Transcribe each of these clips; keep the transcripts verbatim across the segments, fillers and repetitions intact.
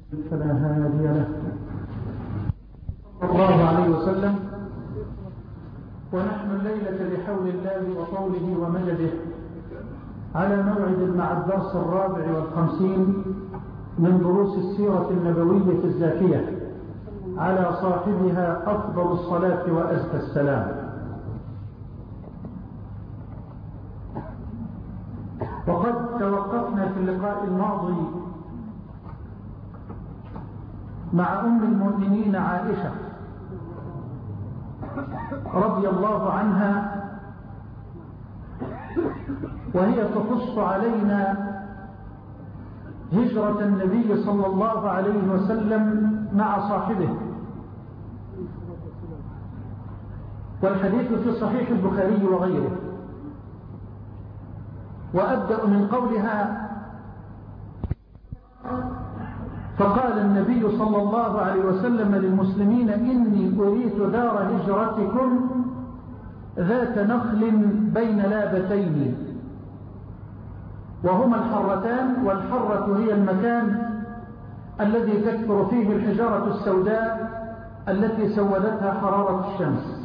فلا هادي له. صلى الله عليه وسلم. ونحن الليلة بحول الله وطوله ومدده على موعد مع الدرس الرابع والخمسين من دروس السيرة النبوية الزاكية على صاحبها أفضل الصلاة وأزكى السلام. وقد توقفنا في اللقاء الماضي مع أم المؤمنين عائشة رضي الله عنها، وهي تقص علينا هجرة النبي صلى الله عليه وسلم مع صاحبه، والحديث في صحيح البخاري وغيره. وأبدأ من قولها: فقال النبي صلى الله عليه وسلم للمسلمين: إني أريت دار هجرتكم ذات نخل بين لابتين، وهما الحرتان، والحرة هي المكان الذي تكثر فيه الحجارة السوداء التي سودتها حرارة الشمس.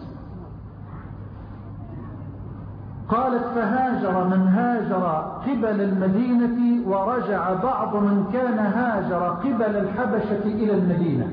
قالت: فهاجر من هاجر قبل المدينة، ورجع بعض من كان هاجر قبل الحبشة إلى المدينة.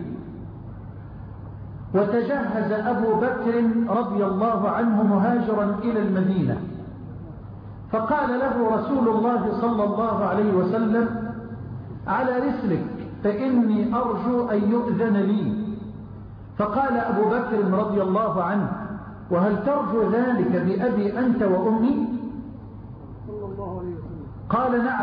وتجهز أبو بكر رضي الله عنه مهاجرا إلى المدينة، فقال له رسول الله صلى الله عليه وسلم: على رسلك فإني أرجو أن يؤذن لي. فقال أبو بكر رضي الله عنه: وهل ترجو ذلك بأبي أنت وأمي؟ قال: نعم.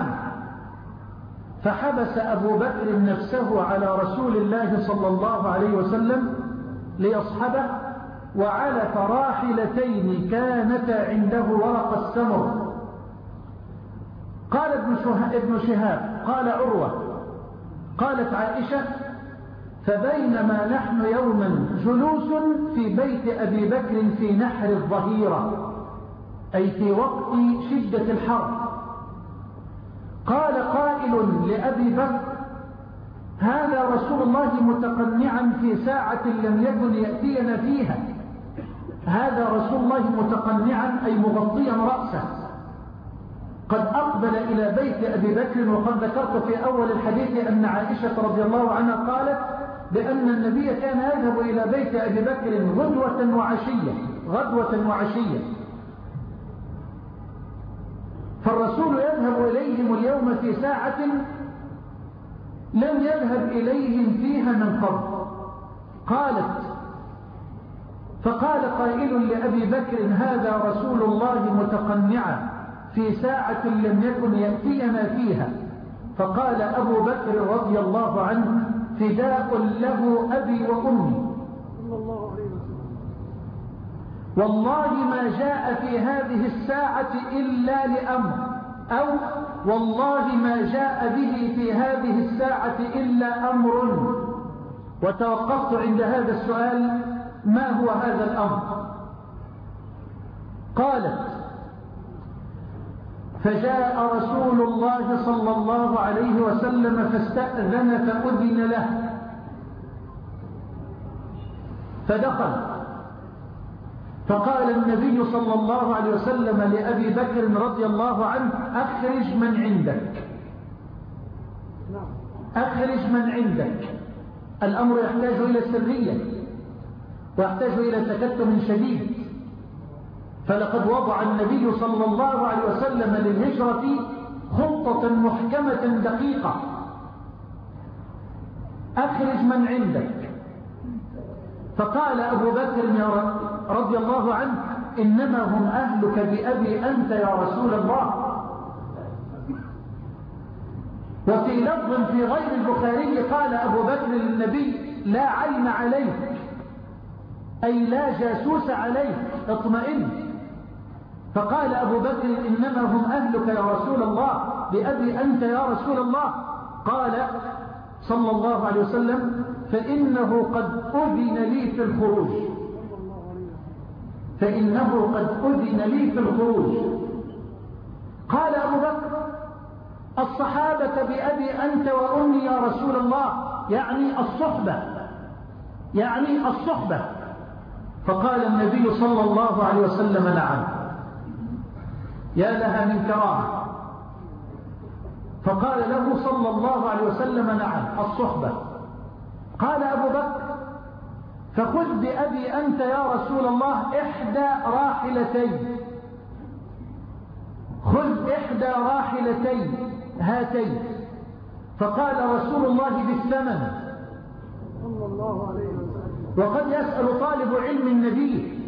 فحبس أبو بكر نفسه على رسول الله صلى الله عليه وسلم ليصحبه، وعلف راحلتين كانتا عنده ورق السمر. قال ابن شهاب: قال عروة: قالت عائشة: فبينما نحن يوما جلوس في بيت أبي بكر في نحر الظهيرة، أي في وقت شدة الحر، قال قائل لأبي بكر: هذا رسول الله متقنعا في ساعة لم يكن يأتينا فيها. هذا رسول الله متقنعا أي مغطيا رأسه، قد أقبل إلى بيت أبي بكر. وقد ذكرت في أول الحديث أن عائشة رضي الله عنها قالت بأن النبي كان يذهب إلى بيت أبي بكر غدوة وعشية غدوة وعشية فالرسول يذهب إليهم اليوم في ساعة لم يذهب إليهم فيها من قبل. قالت: فقال قائل لأبي بكر: هذا رسول الله متقنعا في ساعة لم يكن يأتينا فيها. فقال أبو بكر رضي الله عنه: فداء له أبي وأمي، والله ما جاء في هذه الساعة إلا لأمر، أو والله ما جاء به في هذه الساعة إلا أمر. وتوقفت عند هذا السؤال: ما هو هذا الأمر؟ قالت: فجاء رسول الله صلى الله عليه وسلم فاستأذن فأذن له، فدخل. فقال النبي صلى الله عليه وسلم لأبي بكر رضي الله عنه: أخرج من عندك، أخرج من عندك. الأمر يحتاج إلى سرية ويحتاج إلى تكتم شديد، فلقد وضع النبي صلى الله عليه وسلم للهجرة خطة محكمة دقيقة. أخرج من عندك. فقال أبو بكر رضي الله عنه: إنما هم أهلك بأبي أنت يا رسول الله. وفي لفظ في غير البخاري قال أبو بكر للنبي: لا عين عليك، أي لا جاسوس عليك، اطمئن. فقال أبو بكر: إنما هم أهلك يا رسول الله، بأبي أنت يا رسول الله. قال صلى الله عليه وسلم: فإنه قد أذن لي في الخروج، فإنه قد أذن لي في الخروج. قال أبو بكر: الصحابة بأبي أنت وأمي يا رسول الله، يعني الصحبة، يعني الصحبة. فقال النبي صلى الله عليه وسلم نعم. يا لها من كرامة. فقال له صلى الله عليه وسلم نعم الصحبة. قال أبو بكر فخذ بأبي أنت يا رسول الله إحدى راحلتين، خذ إحدى راحلتين هاتين. فقال رسول الله بالثمن. صلى الله عليه وسلم. وقد يسأل طالب علم النبي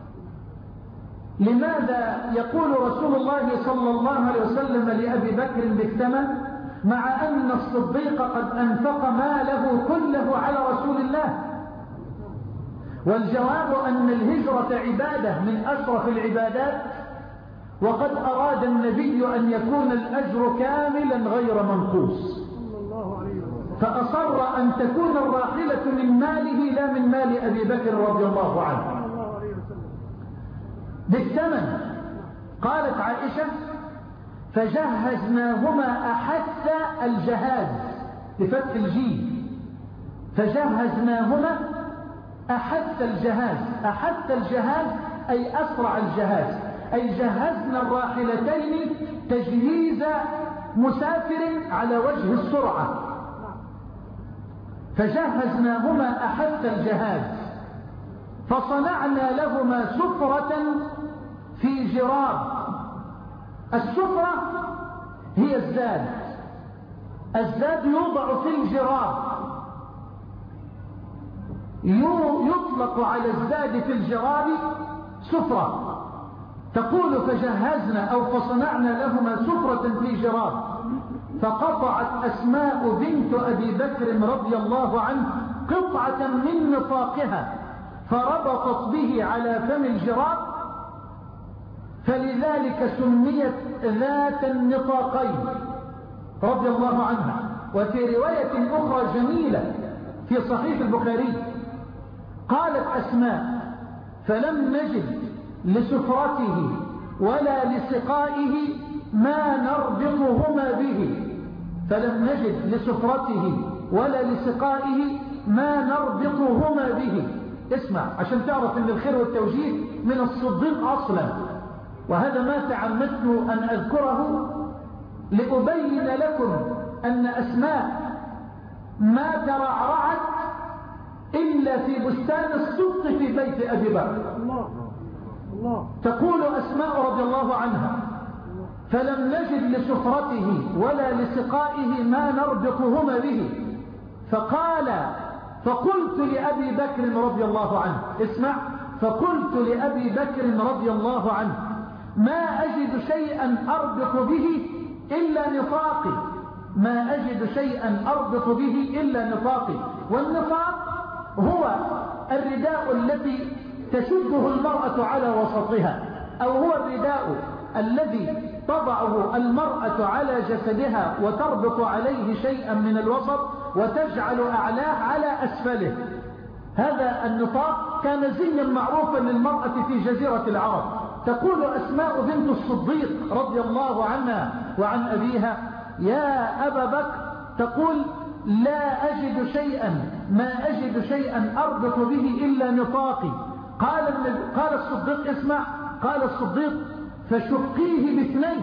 لماذا يقول رسول الله صلى الله عليه وسلم لأبي بكر بالثمن مع أن الصديق قد أنفق ماله كله على رسول الله؟ والجواب أن الهجرة عبادة من أشرف العبادات، وقد أراد النبي أن يكون الأجر كاملا غير منقوص، فأصر أن تكون الراحلة من ماله لا من مال أبي بكر رضي الله عنه بالثمن. قالت عائشة فجهزناهما أحث الجهاز بفتح الجيم، فجهزناهما أحث الجهاز. أحث الجهاز أي أسرع الجهاز، أي جهزنا الراحلتين تجهيز مسافر على وجه السرعة. فجهزناهما أحث الجهاز فصنعنا لهما سفرة في جراب. السفرة هي الزاد، الزاد يوضع في الجراب، يطلق على الزاد في الجراب سفرة. تقول فجهزنا أو فصنعنا لهما سفرة في جراب. فقطعت أسماء بنت أبي بكر رضي الله عنه قطعة من نطاقها فربطت به على فم الجراب، فلذلك سميت ذات النطاقين رضي الله عنها. وفي رواية أخرى جميلة في صحيح البخاري قالت أسماء فلم نجد لسفرته ولا لسقائه ما نربطهما به، فلم نجد لسفرته ولا لسقائه ما نربطهما به. اسمع عشان تعرف ان الخير والتوجيه من الصديق اصلا، وهذا ما تعمدت ان اذكره لأبين لكم ان اسماء ما ترعرعت الا في بستان الصدق في بيت ابي بكر. تقول أسماء رضي الله عنها فلم نجد لسفرته ولا لسقائه ما نربطهما به. فقال فقلت لأبي بكر رضي الله عنه، اسمع، فقلت لأبي بكر رضي الله عنه ما أجد شيئا أربط به إلا نطاقي، ما أجد شيئا أربط به إلا نطاقي. والنطاق هو الرداء الذي تشده المرأة على وسطها، أو هو الرداء الذي تضعه المرأة على جسدها وتربط عليه شيئا من الوسط وتجعل أعلاه على أسفله. هذا النطاق كان زيا معروفا للمرأة في جزيرة العرب. تقول أسماء بنت الصديق رضي الله عنها وعن أبيها يا أبا بكر، تقول لا أجد شيئا ما أجد شيئا أربط به إلا نطاقي. قال قال الصديق اسمع، قال الصديق فشقيه باثنين،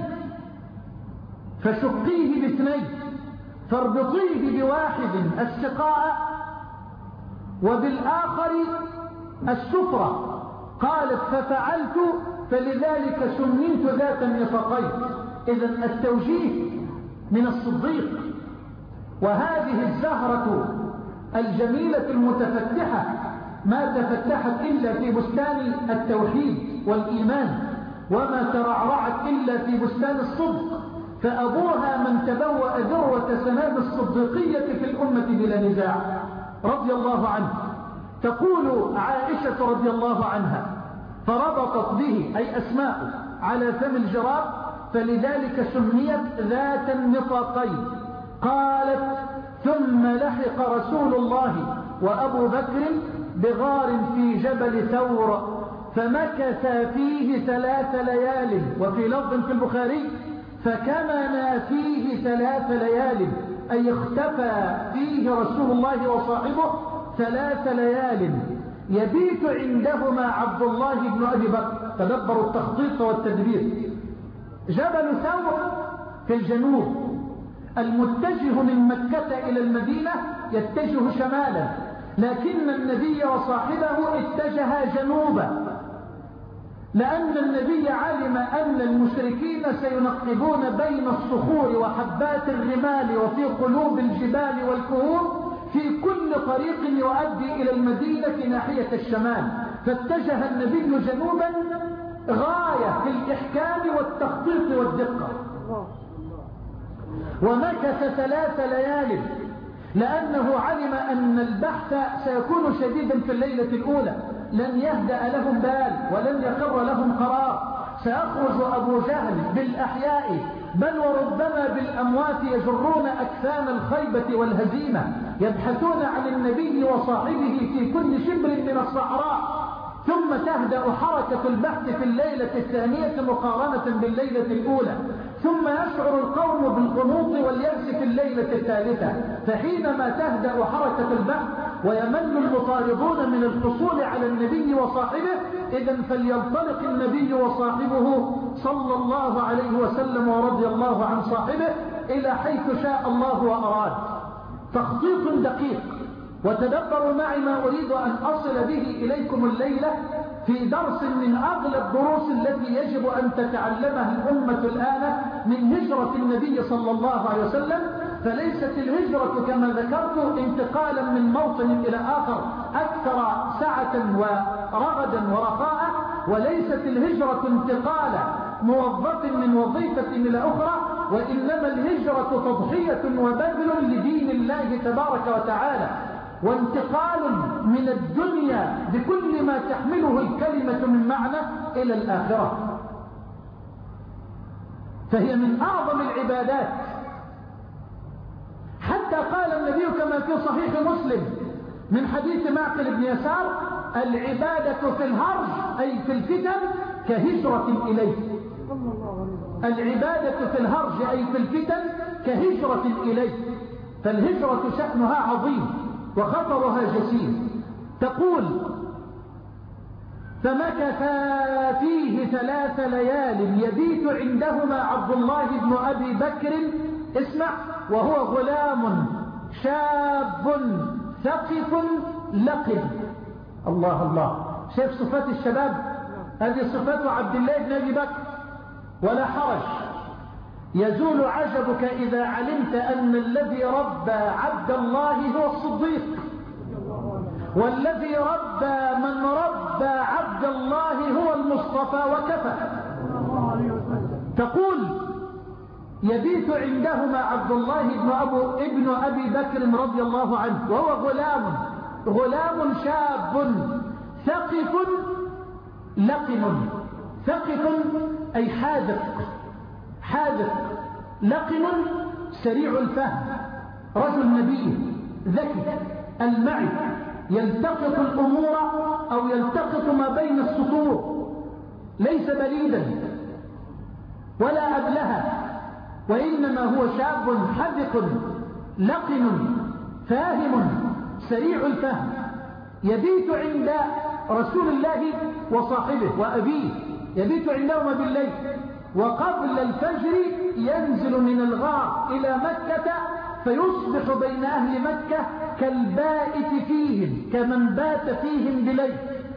فشقيه باثنين فاربطيه بواحد السقاء وبالآخر السفرة. قالت ففعلت فلذلك سميت ذات النطاقين. إذن التوجيه من الصديق. وهذه الزهرة الجميلة المتفتحة ما تفتحت إلا في بستان التوحيد والإيمان، وما ترعرعت إلا في بستان الصدق. فأبوها من تبوأ ذروة سنام الصديقية في الأمة بلا نزاع رضي الله عنه. تقول عائشة رضي الله عنها فربطت به أي أسماء على فم الجراب فلذلك سميت ذات النطاقين. قالت ثم لحق رسول الله وأبو بكر بغار في جبل ثور فمكث فيه ثلاث ليال، وفي لفظ في البخاري فكمنا فيه ثلاث ليال، أي اختفى فيه رسول الله وصاحبه ثلاث ليال يبيت عندهما عبد الله بن أبي بكر. تدبروا التخطيط والتدبير. جبل ثور في الجنوب، المتجه من مكة إلى المدينة يتجه شمالا، لكن النبي وصاحبه اتجها جنوبا، لأن النبي علم أن المشركين سينقبون بين الصخور وحبات الرمال وفي قلوب الجبال والكهوف في كل طريق يؤدي إلى المدينة ناحية الشمال، فاتجه النبي جنوبا غاية في الإحكام والتخطيط والدقة. ومكث ثلاث ليال لأنه علم أن البحث سيكون شديدا في الليلة الأولى، لن يهدأ لهم بال ولن يقر لهم قرار. سيخرج أبو جهل بالأحياء بل وربما بالأموات يجرون أكثام الخيبة والهزيمة، يبحثون عن النبي وصاحبه في كل شبر من الصحراء، ثم تهدأ حركة البحث في الليلة الثانية مقارنة بالليلة الأولى، ثم يشعر القوم بالقنوط واليأس في الليلة الثالثة. فحينما تهدأ حركة البحث ويمل المطاردون من الحصول على النبي وصاحبه، إذن فلينطلق النبي وصاحبه صلى الله عليه وسلم ورضي الله عن صاحبه إلى حيث شاء الله وأراد. تخطيط دقيق. وتدبروا معي ما أريد أن أصل به إليكم الليلة في درس من أغلى الدروس التي يجب أن تتعلمها الأمة الآن من هجرة النبي صلى الله عليه وسلم. فليست الهجرة كما ذكرت انتقالا من موطن إلى آخر أكثر سعة ورغدا ورخاء، وليست الهجرة انتقال موظف من وظيفة إلى أخرى، وإنما الهجرة تضحية وبذل لدين الله تبارك وتعالى، وانتقال من الدنيا بكل ما تحمله الكلمة من معنى إلى الآخرة. فهي من أعظم العبادات، حتى قال النبي كما في صحيح مسلم من حديث معقل بن يسار: العبادة في الهرج أي في الفتن كهجرة إليه. العبادة في الهرج أي في الفتن كهجرة إليه. فالهجرة شأنها عظيم وخطرها جسيم. تقول: فمكث فيه ثلاث ليال يبيت عندهما عبد الله بن أبي بكر، اسمع، وهو غلام شاب ثقف لقب. الله الله، شايف صفات الشباب؟ هذه صفات عبد الله بن أبي بكر. ولا حرج، يزول عجبك إذا علمت أن الذي ربى عبد الله هو الصديق، والذي ربى من ربى عبد الله هو المصطفى وكفى. تقول: يبيت عندهما عبد الله بن أبو ابن أبي بكر رضي الله عنه وهو غلام غلام شاب ثقف لقم. ثقف أي حاذق، حاذق. لقم سريع الفهم، رجل نبي ذكي المعي، يلتقط الأمور أو يلتقط ما بين السطور، ليس بليدا ولا أبلها، وإنما هو شاب حذق لقن فاهم سريع الفهم، يبيت عند رسول الله وصاحبه وأبيه، يبيت عندهما بالليل، وقبل الفجر ينزل من الغار إلى مكة فيصبح بين أهل مكة كالبائت فيهم، كمن بات فيهم بليل،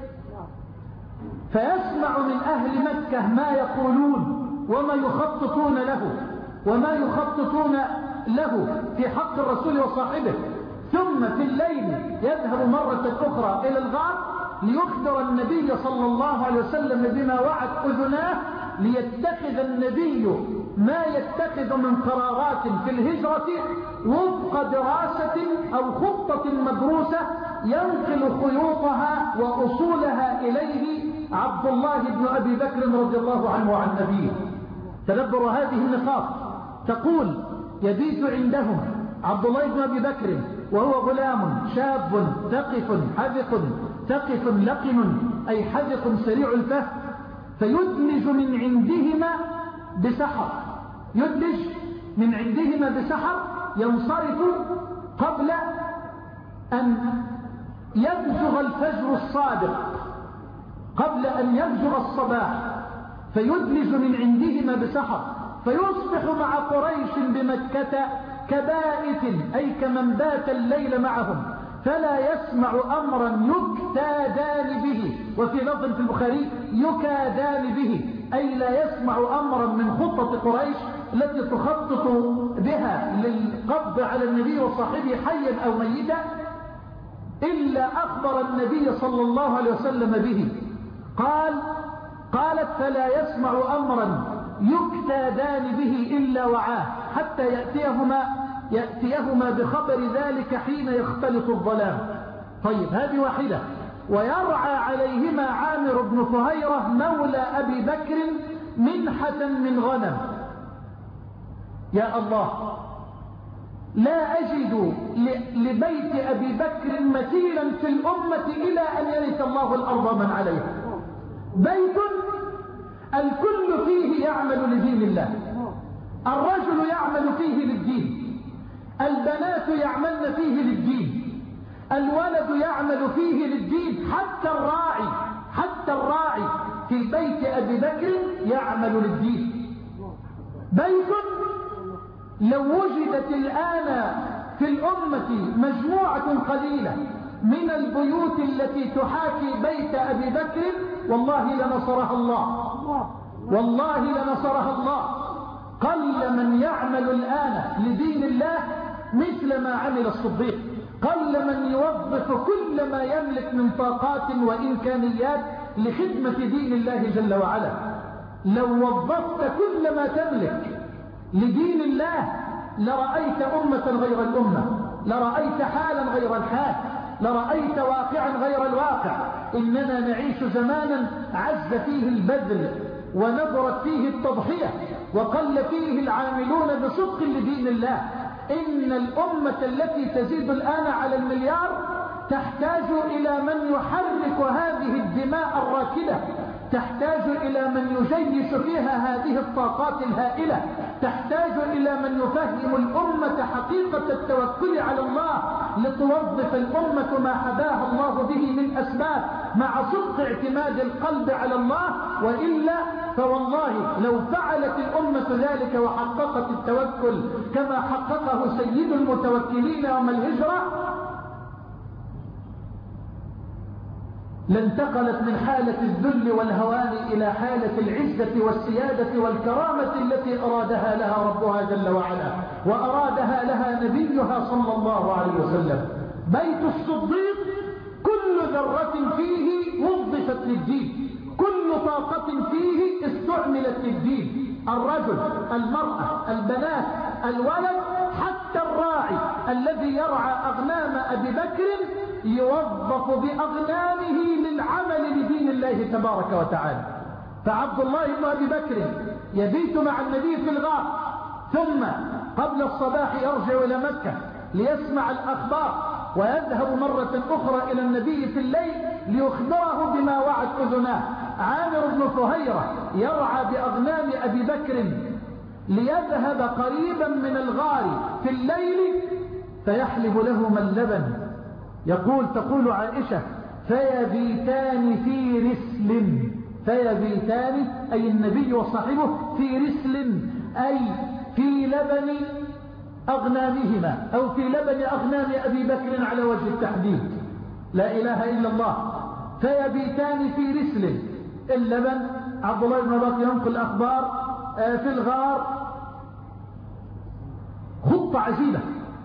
فيسمع من أهل مكة ما يقولون وما يخططون له وما يخططون له في حق الرسول وصاحبه. ثم في الليل يذهب مرة أخرى إلى الغار ليخبر النبي صلى الله عليه وسلم بما وعد أذناه، ليتخذ النبي ما يتخذ من قرارات في الهجرة وفق دراسة أو خطة مدروسة ينقل خيوطها وأصولها إليه عبد الله بن أبي بكر رضي الله عنه وعن أبيه. تدبر هذه النقاط. تقول: يبيت عندهم عبد الله بن أبي بكر وهو غلام شاب ثقف حذق. ثقف لقن أي حذق سريع الفهم، فيدمج من عندهما بسحر، يدلج من عندهما بسحر ينصرف قبل أن يبزغ الفجر الصادق، قبل أن يبزغ الصباح، فيدلج من عندهما بسحر، فيصبح مع قريش بمكة كبائت، أي كمن بات الليل معهم، فلا يسمع أمرا يكتادان به، وفي لفظ في البخاري يكادان به، أي لا يسمع أمرا من خطة قريش التي تخطط بها للقبض على النبي وصاحبه حيا أو ميتا، إلا أخبر النبي صلى الله عليه وسلم به. قال قالت فلا يسمع أمرا يكتادان به إلا وعاه، حتى يأتيهما يأتيهما بخبر ذلك حين يختلط الظلام. طيب هذه واحدة. ويرعى عليهما عامر بن فهيرة مولى أبي بكر منحة من غنم. يا الله، لا أجد لبيت أبي بكر مثيلا في الأمة إلى أن يرث الله الأرض من عليها. بيت الكل فيه يعمل لدين الله، الرجل يعمل فيه للدين، البنات يعملن فيه للدين، الولد يعمل فيه للدين، حتى الراعي حتى الراعي في بيت أبي بكر يعمل للدين. بيت لو وجدت الآن في الأمة مجموعة قليلة من البيوت التي تحاكي بيت أبي بكر والله لنصرها الله، والله لنصرها الله. قل من يعمل الآن لدين الله مثل ما عمل الصديق، قل من يوظف كل ما يملك من طاقات وإمكانيات لخدمة دين الله جل وعلا. لو وظفت كل ما تملك لدين الله لرأيت أمة غير الأمة، لرأيت حالا غير الحال، لرأيت واقعا غير الواقع. إننا نعيش زمانا عز فيه البذل ونظرت فيه التضحية وقل فيه العاملون بصدق لدين الله. إن الأمة التي تزيد الآن على المليار تحتاج إلى من يحرك هذه الدماء الراكدة، تحتاج إلى من يجيش فيها هذه الطاقات الهائلة، تحتاج إلى من يفهم الأمة حقيقة التوكل على الله، لتوظف الأمة ما حباها الله به من أسباب مع صدق اعتماد القلب على الله. وإلا فوالله لو فعلت الأمة ذلك وحققت التوكل كما حققه سيد المتوكلين يوم الهجرة لانتقلت من حالة الذل والهوان إلى حالة العزة والسيادة والكرامة التي أرادها لها ربها جل وعلا وأرادها لها نبيها صلى الله عليه وسلم. بيت الصديق كل ذرة فيه وظفت للدين، كل طاقة فيه استعملت للدين، الرجل، المرأة، البنات، الولد، حتى الراعي الذي يرعى أغنام أبي بكر يوظف بأغنامه للعمل لدين الله تبارك وتعالى. فعبد الله بن أبي بكر يبيت مع النبي في الغار، ثم قبل الصباح يرجع إلى مكة ليسمع الأخبار، ويذهب مرة أخرى إلى النبي في الليل ليخبره بما وعد أذناه. عامر بن فهيرة يرعى بأغنام أبي بكر ليذهب قريبا من الغار في الليل فيحلب لهما اللبن. يقول تقول عائشة فيبيتان في رسل، فيبيتان أي النبي وصاحبه في رسل، أي في لبن أغنامهما أو في لبن أغنام أبي بكر على وجه التحديد. لا إله إلا الله. فيبيتان في رسل، اللبن. عبد الله بن بكر ينقل أخبار في الغار، خطة عجيبة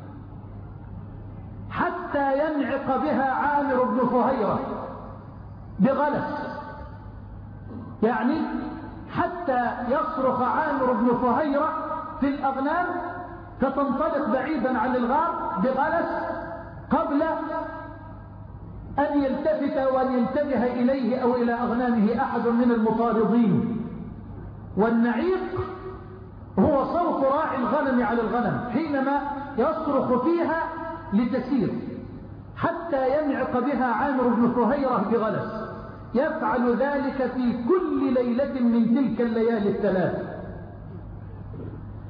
حتى ينعق بها عامر بن فهيرة بغلس، يعني حتى يصرخ عامر بن فهيرة في الأغنام فتنطلق بعيدا عن الغار بغلس قبل أن يلتفت وأن ينتبه إليه أو إلى أغنامه أحد من المطاردين. والنعيق هو صوت راعي الغنم على الغنم حينما يصرخ فيها لتسير، حتى ينعق بها عامر بن فهيرة بغلس. يفعل ذلك في كل ليلة من تلك الليالي الثلاث.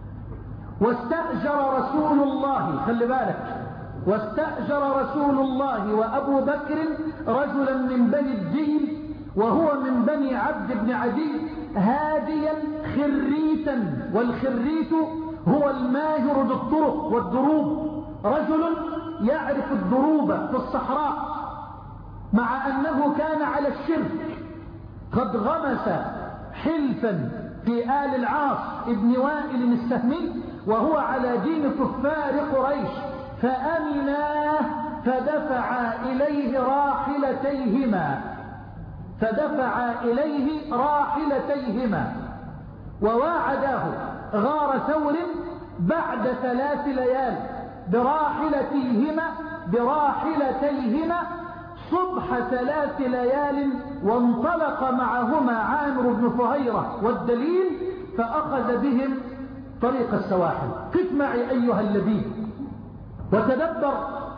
واستأجر رسول الله، خلي بالك، واستأجر رسول الله وأبو بكر رجلا من بني الدين وهو من بني عبد بن عدي هاديا خريتا، والخريت هو الماهر بالطرق والدروب، رجل يعرف الدروب في الصحراء، مع أنه كان على الشرك، قد غمس حلفا في آل العاص ابن وائل السهمي وهو على دين كفار قريش، فأمناه فدفعا إليه راحلتيهما فدفعا إليه راحلتيهما وواعداه غار ثور بعد ثلاث ليال براحلتيهما براحلتيهما صبح ثلاث ليال، وانطلق معهما عامر بن فهيرة والدليل فأخذ بهم طريق السواحل. قف معي أيها اللبيب وتدبر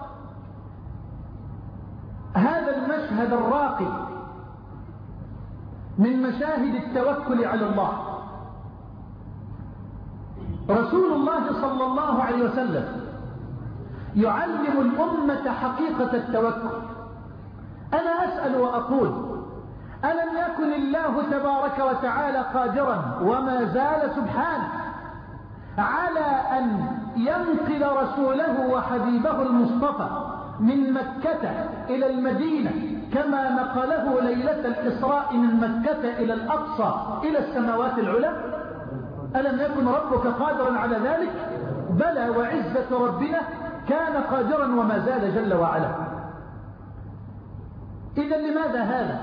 هذا المشهد الراقي من مشاهد التوكل على الله. رسول الله صلى الله عليه وسلم يعلم الأمة حقيقة التوكل. أنا أسأل وأقول: ألم يكن الله تبارك وتعالى قادرا وما زال سبحانه على أن ينقل رسوله وحبيبه المصطفى من مكة إلى المدينة كما نقله ليلة الإسراء من مكة إلى الأقصى إلى السماوات العلى؟ ألم يكن ربك قادرا على ذلك؟ بلى، وعزة ربنا كان قادرا وما زال جل وعلا. إذا لماذا هذا؟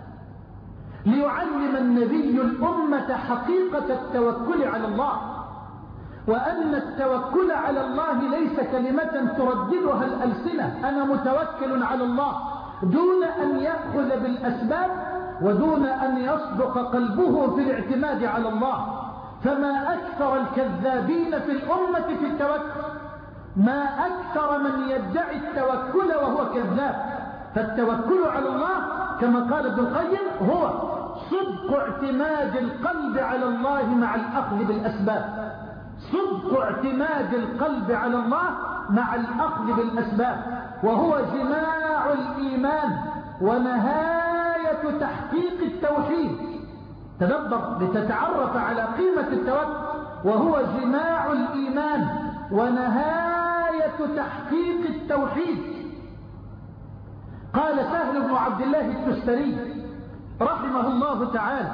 ليعلم النبي الأمة حقيقة التوكل على الله، وأن التوكل على الله ليس كلمة ترددها الألسنة أنا متوكل على الله، دون أن يأخذ بالأسباب ودون أن يصدق قلبه في الاعتماد على الله. فما أكثر الكذابين في الأمة في التوكل، ما أكثر من يدعي التوكل وهو كذاب. فالتوكل على الله كما قال ابن القيم هو صدق اعتماد القلب على الله مع الأخذ بالأسباب، صدق اعتماد القلب على الله مع الأخذ بالأسباب، وهو جماع الإيمان ونهاية تحقيق التوحيد. تدبر لتتعرف على قيمة التوكل، وهو جماع الإيمان ونهاية تحقيق التوحيد. قال سهل بن عبد الله التستري رحمه الله تعالى،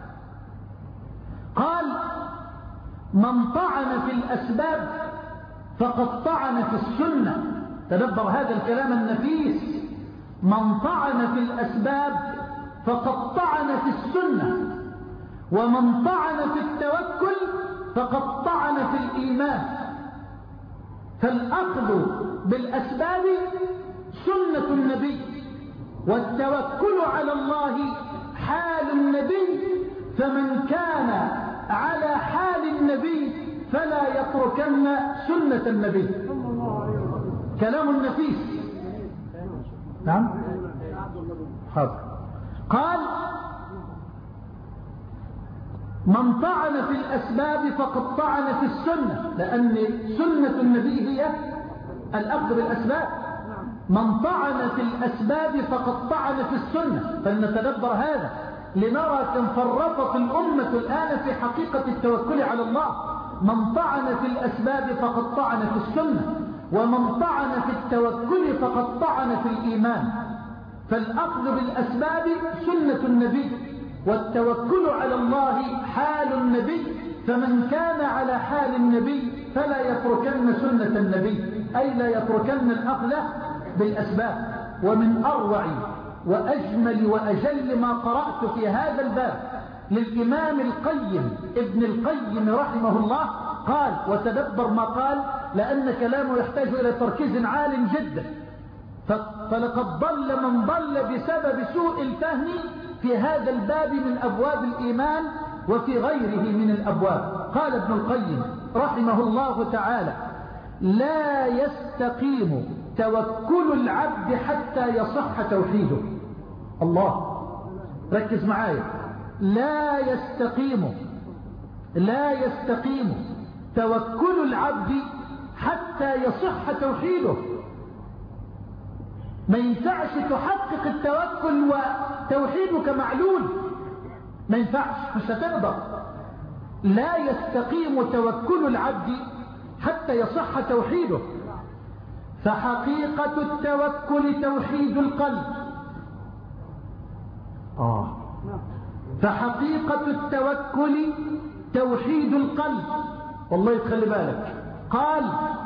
قال: من طعن في الأسباب فقد طعن في السنة. تدبر هذا الكلام النفيس: من طعن في الأسباب فقد طعن في السنة، ومن طعن في التوكل فقد طعن في الإيمان. فالأخذ بالأسباب سنة النبي، والتوكل على الله حال النبي، فمن كان على حال النبي فلا يتركن سنة النبي. كلام نفيس. نعم حاضر. قال: من طعن في الأسباب فقد طعن في السنة، لأن سنة النبي هي الأخذ بالأسباب. من طعن في الأسباب فقد طعن في السنة. فلنتدبر هذا لنرى كم فرطت الأمة الآن في حقيقة التوكل على الله. من طعن في الأسباب فقد طعن في السنة، ومن طعن في التوكل فقد طعن في الإيمان. فالأخذ بالأسباب سنة النبي، والتوكل على الله حال النبي، فمن كان على حال النبي فلا يتركن سنة النبي، أي لا يتركن الأخذ بالأسباب. ومن أروع وأجمل وأجل ما قرأت في هذا الباب للإمام القيم ابن القيم رحمه الله، قال، وتدبر ما قال لأن كلامه يحتاج إلى تركيز عال جدا، فلقد ضل من ضل بسبب سوء الفهم في هذا الباب من أبواب الإيمان وفي غيره من الأبواب. قال ابن القيم رحمه الله تعالى: لا يستقيم توكل العبد حتى يصح توحيده. الله، ركز معايا. لا يستقيم لا يستقيم توكل العبد حتى يصح توحيده. ما ينفعش تحقق التوكل وتوحيدك معلول، ما ينفعش، مش هتقدر. لا يستقيم توكل العبد حتى يصح توحيده. فحقيقة التوكل توحيد القلب. آه. فحقيقة التوكل توحيد القلب. والله تخلي بالك، قال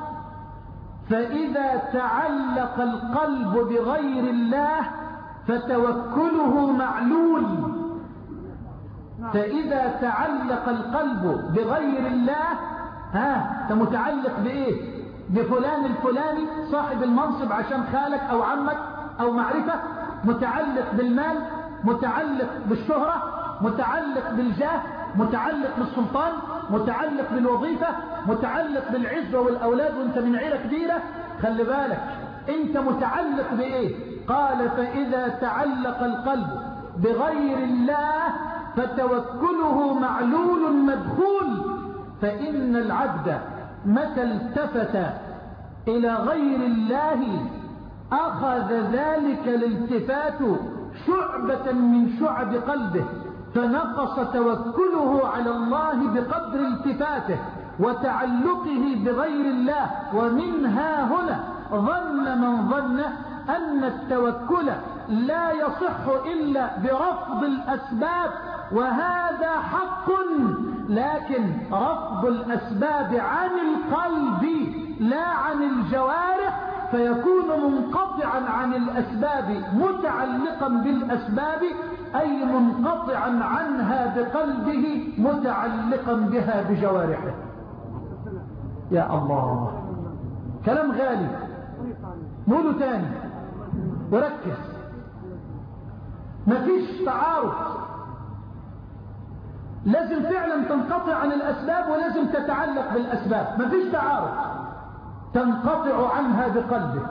فإذا تعلق القلب بغير الله فتوكله معلول. فإذا تعلق القلب بغير الله، ها انت متعلق بإيه؟ بفلان الفلاني صاحب المنصب عشان خالك أو عمك أو معرفة، متعلق بالمال، متعلق بالشهرة، متعلق بالجاه، متعلق بالسلطان، متعلق بالوظيفة، متعلق بالعزة والأولاد وانت من عيلة كبيرة. خلي بالك انت متعلق بإيه؟ قال فإذا تعلق القلب بغير الله فتوكله معلول مدخول. فإن العبد متى التفت إلى غير الله أخذ ذلك الالتفات شعبة من شعب قلبه، فنقص توكله على الله بقدر التفاته وتعلقه بغير الله. ومنها هنا ظن من ظن أن التوكل لا يصح إلا برفض الأسباب، وهذا حق، لكن رفض الأسباب عن القلب لا عن الجوارح، فيكون منقطعا عن الأسباب متعلقا بالأسباب، أي منقطعا عنها بقلبه متعلقا بها بجوارحه. يا الله، كلام غالي، نقوله تاني وركز. مفيش تعارض، لازم فعلا تنقطع عن الأسباب ولازم تتعلق بالأسباب. مفيش تعارض، تنقطع عنها بقلبك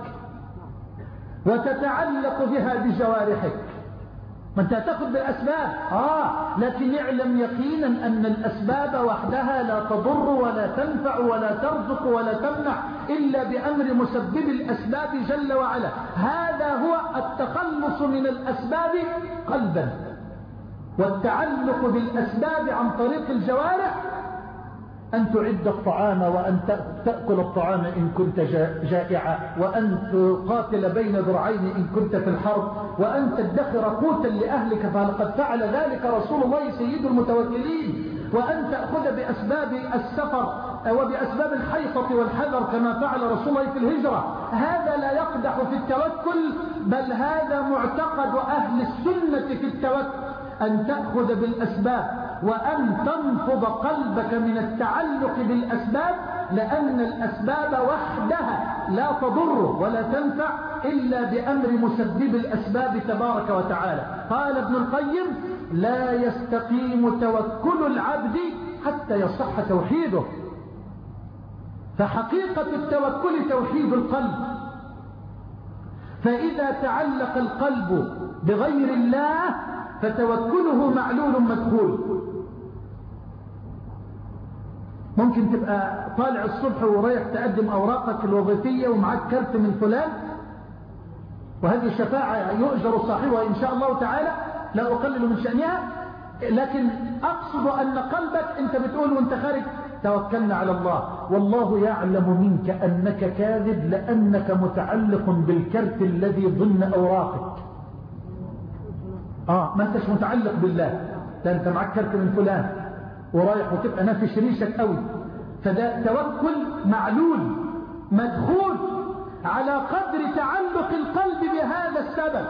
وتتعلق بها بجوارحك. ما انت هتاخد بالأسباب آه لكن اعلم يقينا أن الأسباب وحدها لا تضر ولا تنفع ولا ترزق ولا تمنع إلا بأمر مسبب الأسباب جل وعلا. هذا هو التخلص من الأسباب قلبا. والتعلق بالأسباب عن طريق الجوارح أن تعد الطعام وأن تأكل الطعام إن كنت جائعا، وأن تقاتل بين ذرعين إن كنت في الحرب، وأن تدخر قوتا لأهلك فلقد فعل ذلك رسول الله سيد المتوكلين، وأن تأخذ بأسباب السفر وبأسباب الحيطة والحذر كما فعل رسول الله في الهجرة. هذا لا يقدح في التوكل، بل هذا معتقد أهل السنة في التوكل، أن تأخذ بالأسباب وأن تنفض قلبك من التعلق بالأسباب، لأن الأسباب وحدها لا تضر ولا تنفع إلا بأمر مسبب الأسباب تبارك وتعالى. قال ابن القيم لا يستقيم توكل العبد حتى يصح توحيده. فحقيقة التوكل توحيد القلب. فإذا تعلق القلب بغير الله فتوكله معلول مدخول. ممكن تبقى طالع الصبح ورايح تقدم أوراقك الوظيفية ومعك كرت من فلان، وهذه الشفاعة يؤجر صاحبها إن شاء الله تعالى، لا أقلل من شأنها، لكن أقصد أن قلبك أنت بتقول وانت خارج توكلنا على الله، والله يعلم منك أنك كاذب لأنك متعلق بالكرت الذي ضمن أوراقك. آه ما أنتش متعلق بالله، ده أنت معك كرت من فلان ورايح وتبقى نافش ريشك قوي. فده توكل معلول مدخول على قدر تعلق القلب بهذا السبب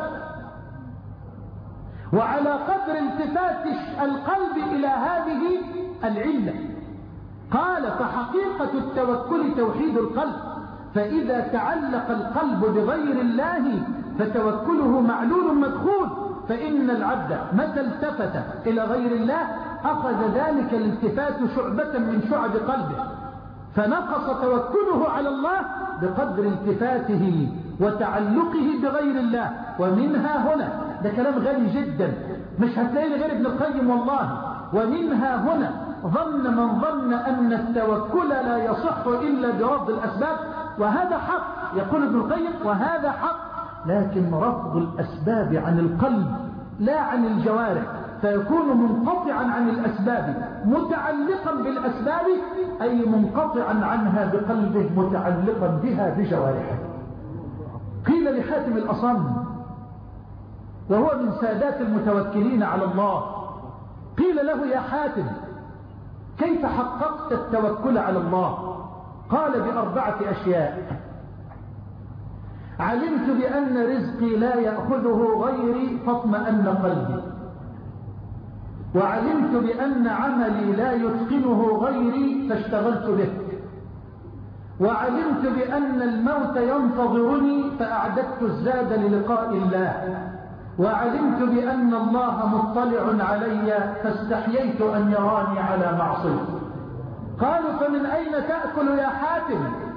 وعلى قدر التفات القلب إلى هذه العلة. قال فحقيقة التوكل توحيد القلب. فإذا تعلق القلب بغير الله فتوكله معلول مدخول. فإن العبد متى التفت إلى غير الله أخذ ذلك الالتفات شعبة من شعب قلبه، فنقص توكله على الله بقدر التفاته وتعلقه بغير الله. ومنها هنا، ده كلام غالي جدا مش هتلاقيه غير ابن القيم والله، ومنها هنا ظن من ظن أن التوكل لا يصح إلا برفض الأسباب، وهذا حق، يقول ابن القيم وهذا حق، لكن رفض الأسباب عن القلب لا عن الجوارح، فيكون منقطعا عن الأسباب متعلقا بالأسباب، أي منقطعا عنها بقلبه متعلقا بها بجوارحه. قيل لحاتم الأصم وهو من سادات المتوكلين على الله، قيل له يا حاتم كيف حققت التوكل على الله؟ قال بأربعة أشياء: علمت بأن رزقي لا يأخذه غيري فاطمأن قلبي، وعلمت بأن عملي لا يتقنه غيري فاشتغلت به، وعلمت بأن الموت ينتظرني فأعددت الزاد للقاء الله، وعلمت بأن الله مطلع علي فاستحييت أن يراني على معصية. قالوا فمن أين تأكل يا حاتم؟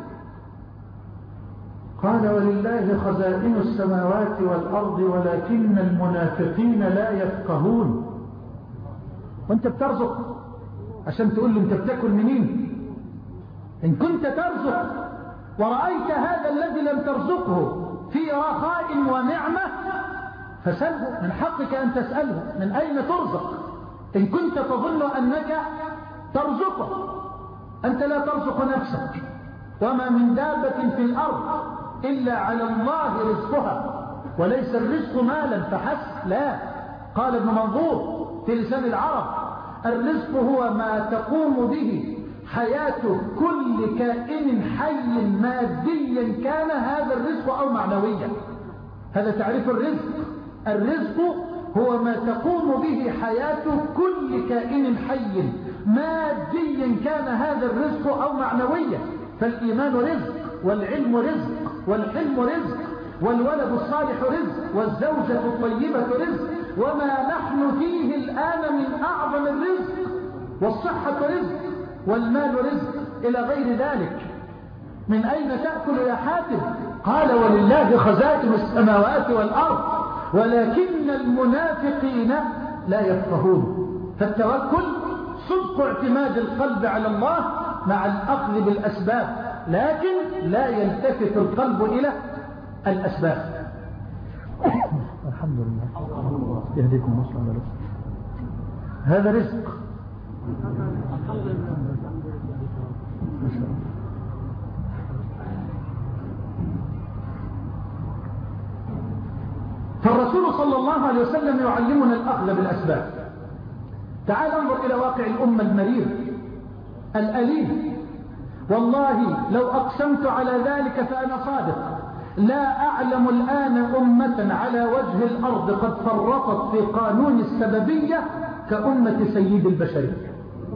قال ولله خزائن السماوات والأرض ولكن المنافقين لا يفقهون. وانت بترزق عشان تقول له انت بتاكل منين؟ إن كنت ترزق ورأيت هذا الذي لم ترزقه في رخاء ونعمة فسأله، من حقك أن تسأله من أين ترزق إن كنت تظن أنك ترزقه. أنت لا ترزق نفسك، وما من دابة في الأرض إلا على الله رزقها، وليس الرزق مالا فحسب، لا. قال ابن منظور في لسان العرب: الرزق هو ما تقوم به حياة كل كائن حي ماديا كان هذا الرزق أو معنويا. هذا تعريف الرزق. الرزق هو ما تقوم به حياة كل كائن حي ماديا كان هذا الرزق أو معنويا. فالإيمان رزق، والعلم رزق، والحلم رزق، والولد الصالح رزق، والزوجة الطيبة رزق، وما نحن فيه الآن من أعظم الرزق، والصحة رزق، والمال رزق، إلى غير ذلك. من أين تأكل يا حاتم؟ قال ولله خزائن السماوات والأرض ولكن المنافقين لا يفقهون. فالتوكل صدق اعتماد القلب على الله مع الأخذ بالأسباب، لكن لا يلتفت القلب إلى الأسباب. الحمد لله يهديكم الله على رزق. هذا رزق. فالرسول صلى الله عليه وسلم يعلمنا الأخذ بالأسباب. تعال انظر إلى واقع الأمة المرير الأليم. والله لو أقسمت على ذلك فأنا صادق، لا أعلم الآن أمة على وجه الأرض قد فرطت في قانون السببية كأمة سيد البشرية.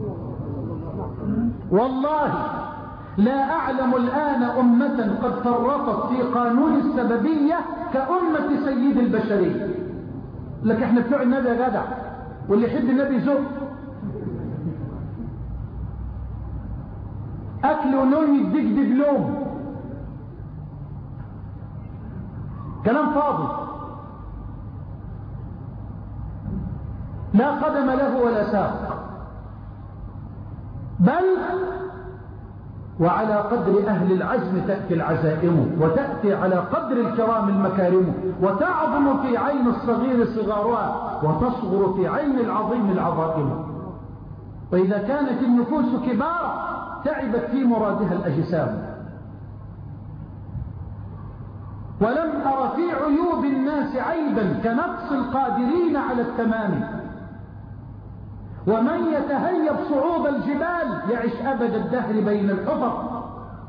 والله لا أعلم الآن أمة قد فرطت في قانون السببية كأمة سيد البشرية. لك احنا بتوع النبي يا جدع، واللي يحب النبي زق أكل ونوم يديك دبلوم، كلام فاضي لا قدم له ولا ساق. بل وعلى قدر أهل العزم تأتي العزائم، وتأتي على قدر الكرام المكارم، وتعظم في عين الصغير صغارها، وتصغر في عين العظيم العظائم. وإذا كانت النفوس كبارا تعبت في مرادها الأجسام. ولم أر في عيوب الناس عيبا كنقص القادرين على التمام. ومن يتهيب صعود الجبال يعيش أبد الدهر بين الحفر.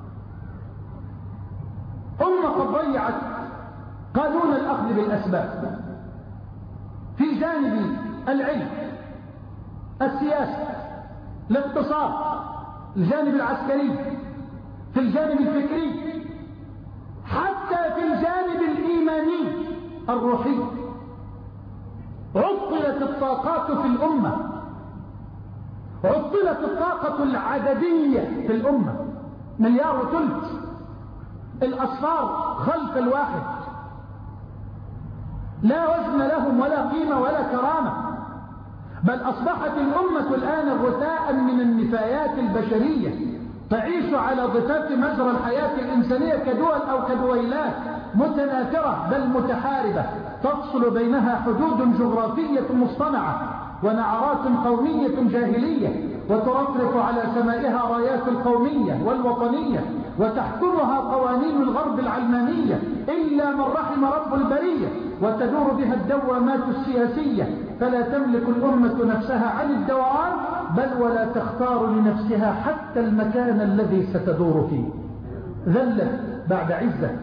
أمة قد ضيعت قانون الأخذ بالأسباب في جانب العلم، السياسة، الاقتصاد، الجانب العسكري، في الجانب الفكري، حتى في الجانب الإيماني الروحي. عطلت الطاقات في الأمة، عطلت الطاقة العددية في الأمة، مليار وثلث، الأصفار خلف الواحد، لا وزن لهم ولا قيمة ولا كرامة. بل أصبحت الأمة الآن غثاء من النفايات البشرية، تعيش على ضفاف مجرى الحياة الإنسانية كدول أو كدويلات متناثرة بل متحاربة، تفصل بينها حدود جغرافية مصطنعة ونعرات قومية جاهلية، وترفرف على سمائها رايات القومية والوطنية، وتحكمها قوانين الغرب العلمانية إلا من رحم رب البرية، وتدور بها الدوامات السياسية، فلا تملك الأمة نفسها عن الدوران بل ولا تختار لنفسها حتى المكان الذي ستدور فيه. ذلت بعد عزة.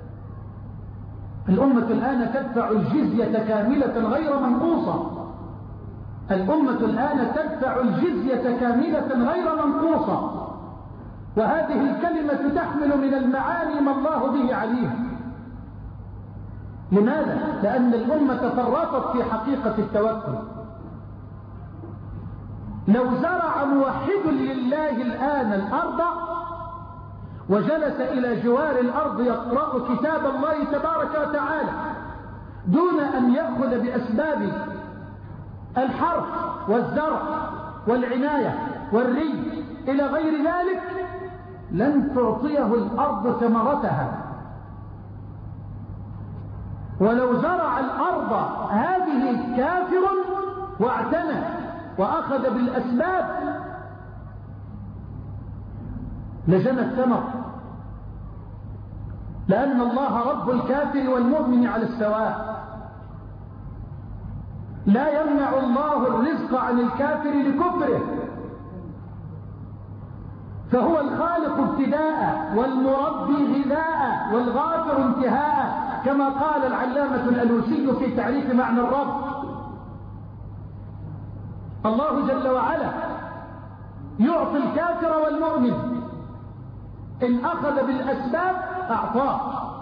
الأمة الآن تدفع الجزية كاملة غير منقوصة. الأمة الآن تدفع الجزية كاملة غير منقوصة، وهذه الكلمة تحمل من المعاني ما الله به عليم. لماذا؟ لأن الأمة تفرطت في حقيقة التوكل. لو زرع موحد لله الآن الأرض وجلس إلى جوار الأرض يقرأ كتاب الله تبارك وتعالى دون أن يأخذ بأسباب الحرث والزرع والعناية والري إلى غير ذلك لن تعطيه الأرض ثمرتها. ولو زرع الأرض هذه كافر واعتنى وأخذ بالأسباب لجنى الثمر، لأن الله رب الكافر والمؤمن على السواء. لا يمنع الله الرزق عن الكافر لكفره، فهو الخالق ابتداء والمربي غذاء والغافر انتهاء، كما قال العلامة الألوسي في تعريف معنى الرب. الله جل وعلا يعطي الكافر والمؤمن، إن أخذ بالأسباب أعطاه.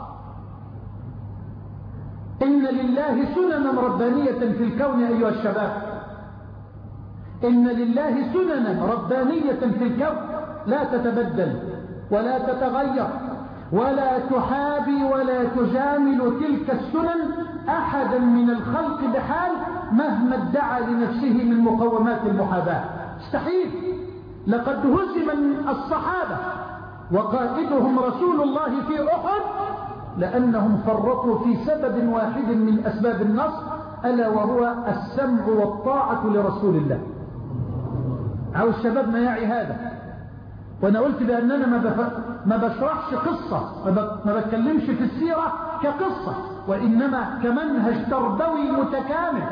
إن لله سننا ربانية في الكون أيها الشباب، إن لله سننا ربانية في الكون لا تتبدل ولا تتغير ولا تحابي ولا تجامل تلك السنن أحدا من الخلق بحال مهما ادعى لنفسه من مقومات المحاباة. استحيل. لقد هزم الصحابة وقائدهم رسول الله في أحد لأنهم فرطوا في سبب واحد من أسباب النصر، ألا وهو السمع والطاعة لرسول الله. عاوز الشباب ما يعي هذا. وأنا قلت بأننا ما, بف... ما بشرحش قصة، ما, ب... ما بتكلمش في السيرة كقصة، وإنما كمنهج تربوي متكامل.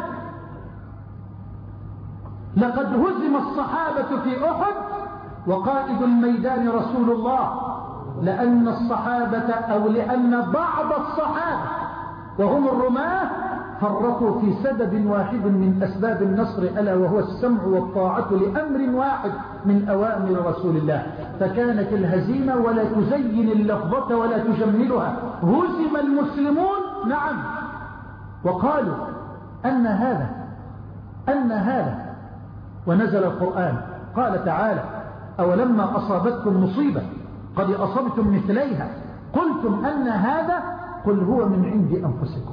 لقد هزم الصحابة في أحد وقائد الميدان رسول الله، لأن الصحابة أو لأن بعض الصحابة وهم الرماة فرطوا في سبب واحد من أسباب النصر، ألا وهو السمع والطاعة لأمر واحد من أوامر رسول الله. فكانت الهزيمة ولا تزين اللفظة ولا تجملها. هزم المسلمون نعم، وقالوا أن هذا أن هذا ونزل القرآن قال تعالى: أولما أصابتكم مصيبة قد أصبتم مثليها قلتم أن هذا قل هو من عند أنفسكم.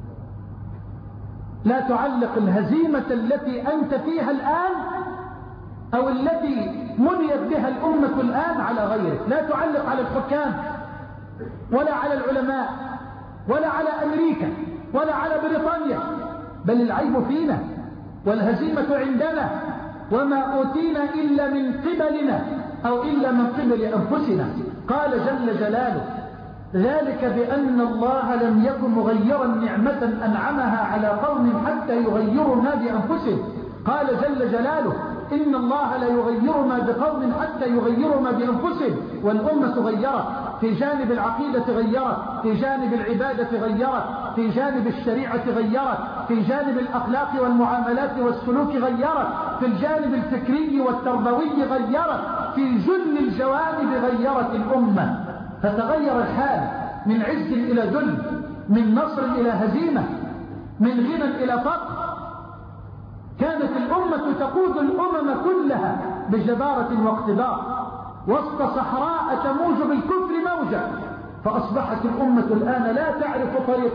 لا تعلق الهزيمة التي أنت فيها الآن أو التي منيت بها الأمة الآن على غيرك. لا تعلق على الحكام ولا على العلماء ولا على أمريكا ولا على بريطانيا، بل العيب فينا والهزيمة عندنا، وما أوتينا إلا من قبلنا أو إلا من قبل أنفسنا. قال جل جلاله: ذلك بأن الله لم يكن مغيرا نعمة أنعمها على قوم حتى يغيروا ما بأنفسهم. قال جل جلاله: إن الله لا يغير ما بقوم حتى يغيروا ما بأنفسهم. والأمة غيرت في جانب العقيدة، غيرت في جانب العبادة، غيرت في جانب الشريعة، غيرت في جانب الأخلاق والمعاملات والسلوك، غيرت في الجانب الفكري والتربوي، غيرت في جل الجوانب، غيرت الأمة. فتغير الحال من عز إلى ذل، من نصر إلى هزيمة، من غنى إلى فقر. كانت الأمة تقود الأمم كلها بجبارة واقتدار وسط صحراء تموج بالكفر موجة، فأصبحت الأمة الآن لا تعرف طريقها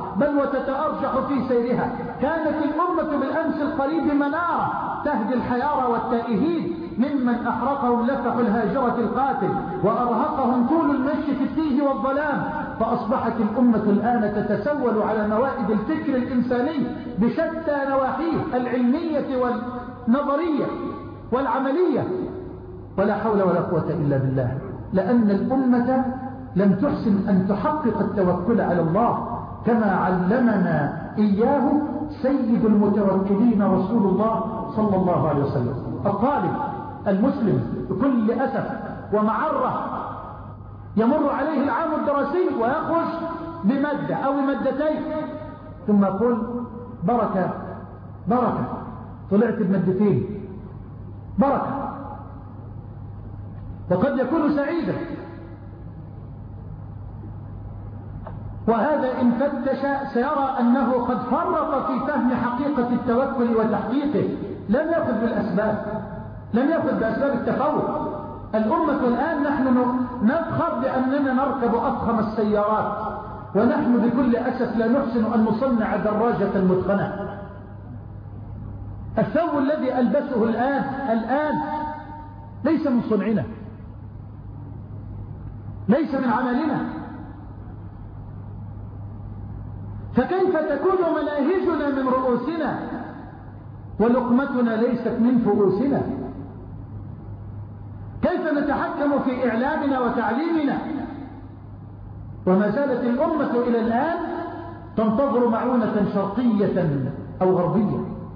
بل وتتأرجح في سيرها. كانت الأمة بالأمس القريب منارة تهدي الحيارى والتائهين ممن أحرقهم لفح الهاجرة القاتل وأرهقهم طول المشي في التيه والظلام. فأصبحت الأمة الآن تتسول على موائد الفكر الإنساني بشتى نواحيه العلمية والنظرية والعملية، ولا حول ولا قوة إلا بالله، لأن الأمة لم تحسن أن تحقق التوكل على الله كما علمنا إياه سيد المتوكلين رسول الله صلى الله عليه وسلم. الطالب المسلم بكل أسف ومعرة يمر عليه العام الدراسي ويخرج بمادة أو بمادتين ثم يقول بركة بركة طلعت بمادتين بركة، وقد يكون سعيدا. وهذا إن فتش سيرى أنه قد فرط في فهم حقيقة التوكل وتحقيقه، لم يأخذ بالأسباب، لم يأخذ بأسباب التفوق. الأمة الآن نحن نفخر بأننا نركب أفخم السيارات، ونحن بكل أسف لا نحسن أن نصنع دراجة متقنة. الثوب الذي ألبسه الآن الآن ليس من صنعنا، ليس من عملنا، فكيف تكون مناهجنا من رؤوسنا ولقمتنا ليست من فؤوسنا؟ كيف نتحكم في إعلامنا وتعليمنا وما زالت الأمة إلى الآن تنتظر معونة شرقية أو غربية؟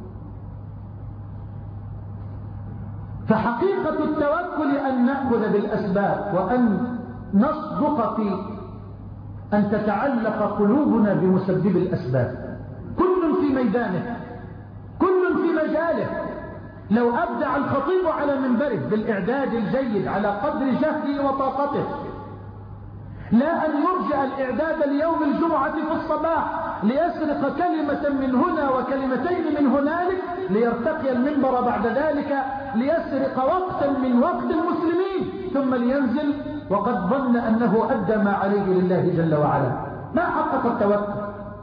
فحقيقة التوكل أن نأخذ بالأسباب وأن نصدق في أن تتعلق قلوبنا بمسبب الأسباب. كل في ميدانه، كل في مجاله. لو أبدع الخطيب على منبره بالإعداد الجيد على قدر جهده وطاقته، لا أن يرجع الإعداد ليوم الجمعة في الصباح ليسرق كلمة من هنا وكلمتين من هنالك ليرتقي المنبر بعد ذلك ليسرق وقتا من وقت المسلمين ثم لينزل وقد ظن أنه أدى ما عليه لله جل وعلا. ما حقق التوكل.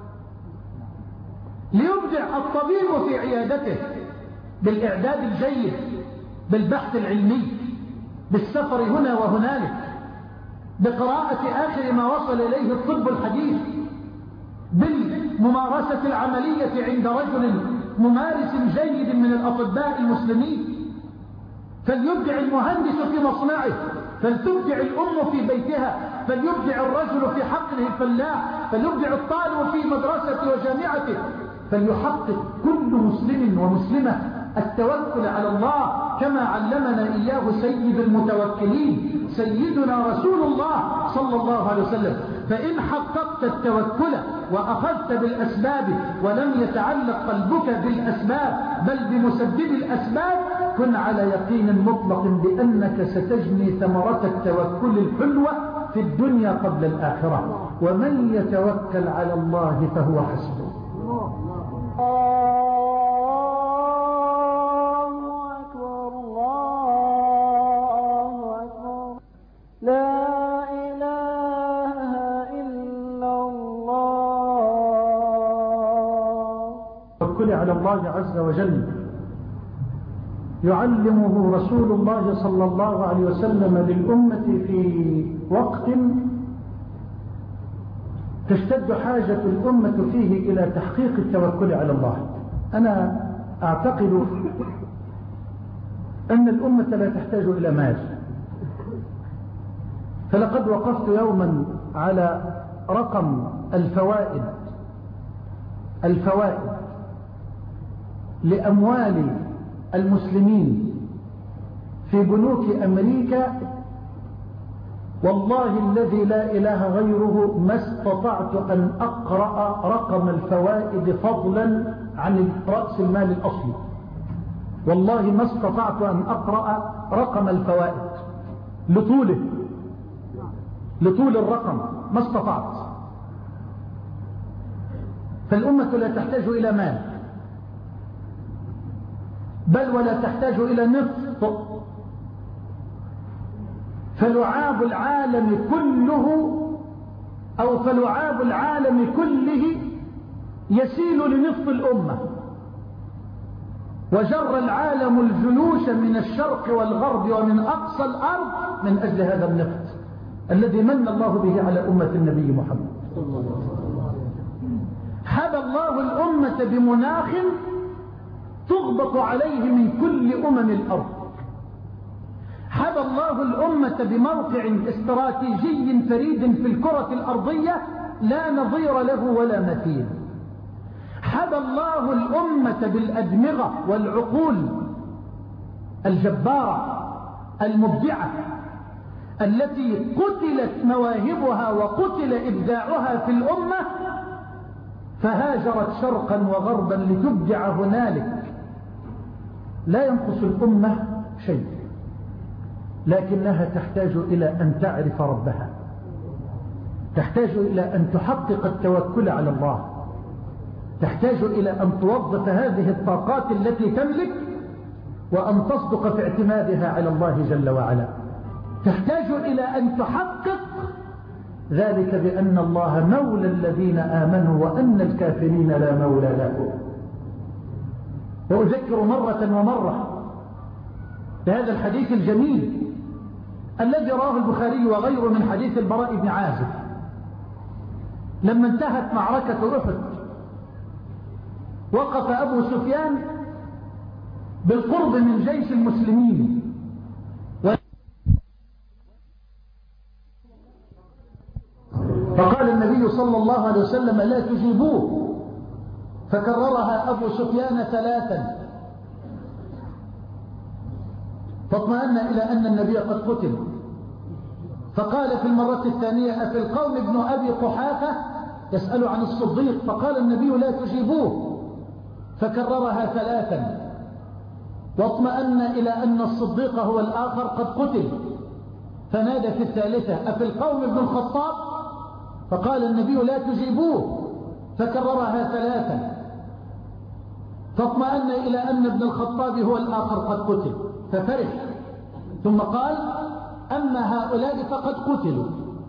ليبدع الطبيب في عيادته بالإعداد الجيد، بالبحث العلمي، بالسفر هنا وهنالك، بقراءة آخر ما وصل إليه الطب الحديث، بالممارسة العملية عند رجل ممارس جيد من الأطباء المسلمين. فليبدع المهندس في مصنعه، فلتبدع الأم في بيتها، فليبدع الرجل في حقله الفلاح، فليبدع الطالب في مدرسة وجامعته، فليحقق كل مسلم ومسلمة التوكل على الله كما علمنا إياه سيد المتوكلين سيدنا رسول الله صلى الله عليه وسلم. فإن حققت التوكل وأخذت بالأسباب ولم يتعلق قلبك بالأسباب بل بمسبب الأسباب، كن على يقين مطلق بأنك ستجني ثمرة التوكل الحلوة في الدنيا قبل الآخرة. ومن يتوكل على الله فهو حسبه. على الله عز وجل يعلمه رسول الله صلى الله عليه وسلم للأمة في وقت تشتد حاجة الأمة فيه إلى تحقيق التوكل على الله. أنا أعتقد أن الأمة لا تحتاج إلى مال، فلقد وقفت يوما على رقم الفوائد الفوائد لأموال المسلمين في بنوك أمريكا، والله الذي لا إله غيره ما استطعت أن أقرأ رقم الفوائد فضلا عن رأس المال الأصلي. والله ما استطعت أن أقرأ رقم الفوائد لطوله لطول الرقم ما استطعت. فالأمة لا تحتاج إلى مال بل ولا تحتاج إلى نفط. فلعاب العالم كله أو فلعاب العالم كله يسيل لنصف الأمة، وجر العالم الجيوش من الشرق والغرب ومن أقصى الأرض من أجل هذا النفط الذي من الله به على أمة النبي محمد. حبى الله الأمة بمناخ تغبط عليه من كل أمم الأرض. حبى الله الأمة بموقع استراتيجي فريد في الكرة الأرضية لا نظير له ولا مثيل. حبى الله الأمة بالأدمغة والعقول الجبارة المبدعة التي قتلت مواهبها وقتل إبداعها في الأمة، فهاجرت شرقا وغربا لتبدع هنالك. لا ينقص الأمة شيء، لكنها تحتاج إلى أن تعرف ربها، تحتاج إلى أن تحقق التوكل على الله، تحتاج إلى أن توظف هذه الطاقات التي تملك وأن تصدق في اعتمادها على الله جل وعلا. تحتاج إلى أن تحقق ذلك بأن الله مولى الذين آمنوا وأن الكافرين لا مولى لهم. وأذكر مرة ومرة بهذا الحديث الجميل الذي رواه البخاري وغيره من حديث البراء بن عازب لما انتهت معركة أحد، وقف أبو سفيان بالقرب من جيش المسلمين فقال النبي صلى الله عليه وسلم لا تجيبوه، فكررها أبو سفيان ثلاثا فاطمأن إلى أن النبي قد قتل، فقال في المرة الثانية أفي القوم ابن أبي قحافة يسأل عن الصديق، فقال النبي لا تجيبوه، فكررها ثلاثا واطمأن إلى أن الصديق هو الآخر قد قتل، فنادى في الثالثة أفي القوم ابن الخطاب، فقال النبي لا تجيبوه، فكررها ثلاثا فاطمأن إلى أن ابن الخطاب هو الآخر قد قتل، ففرح ثم قال أما هؤلاء فقد قتلوا.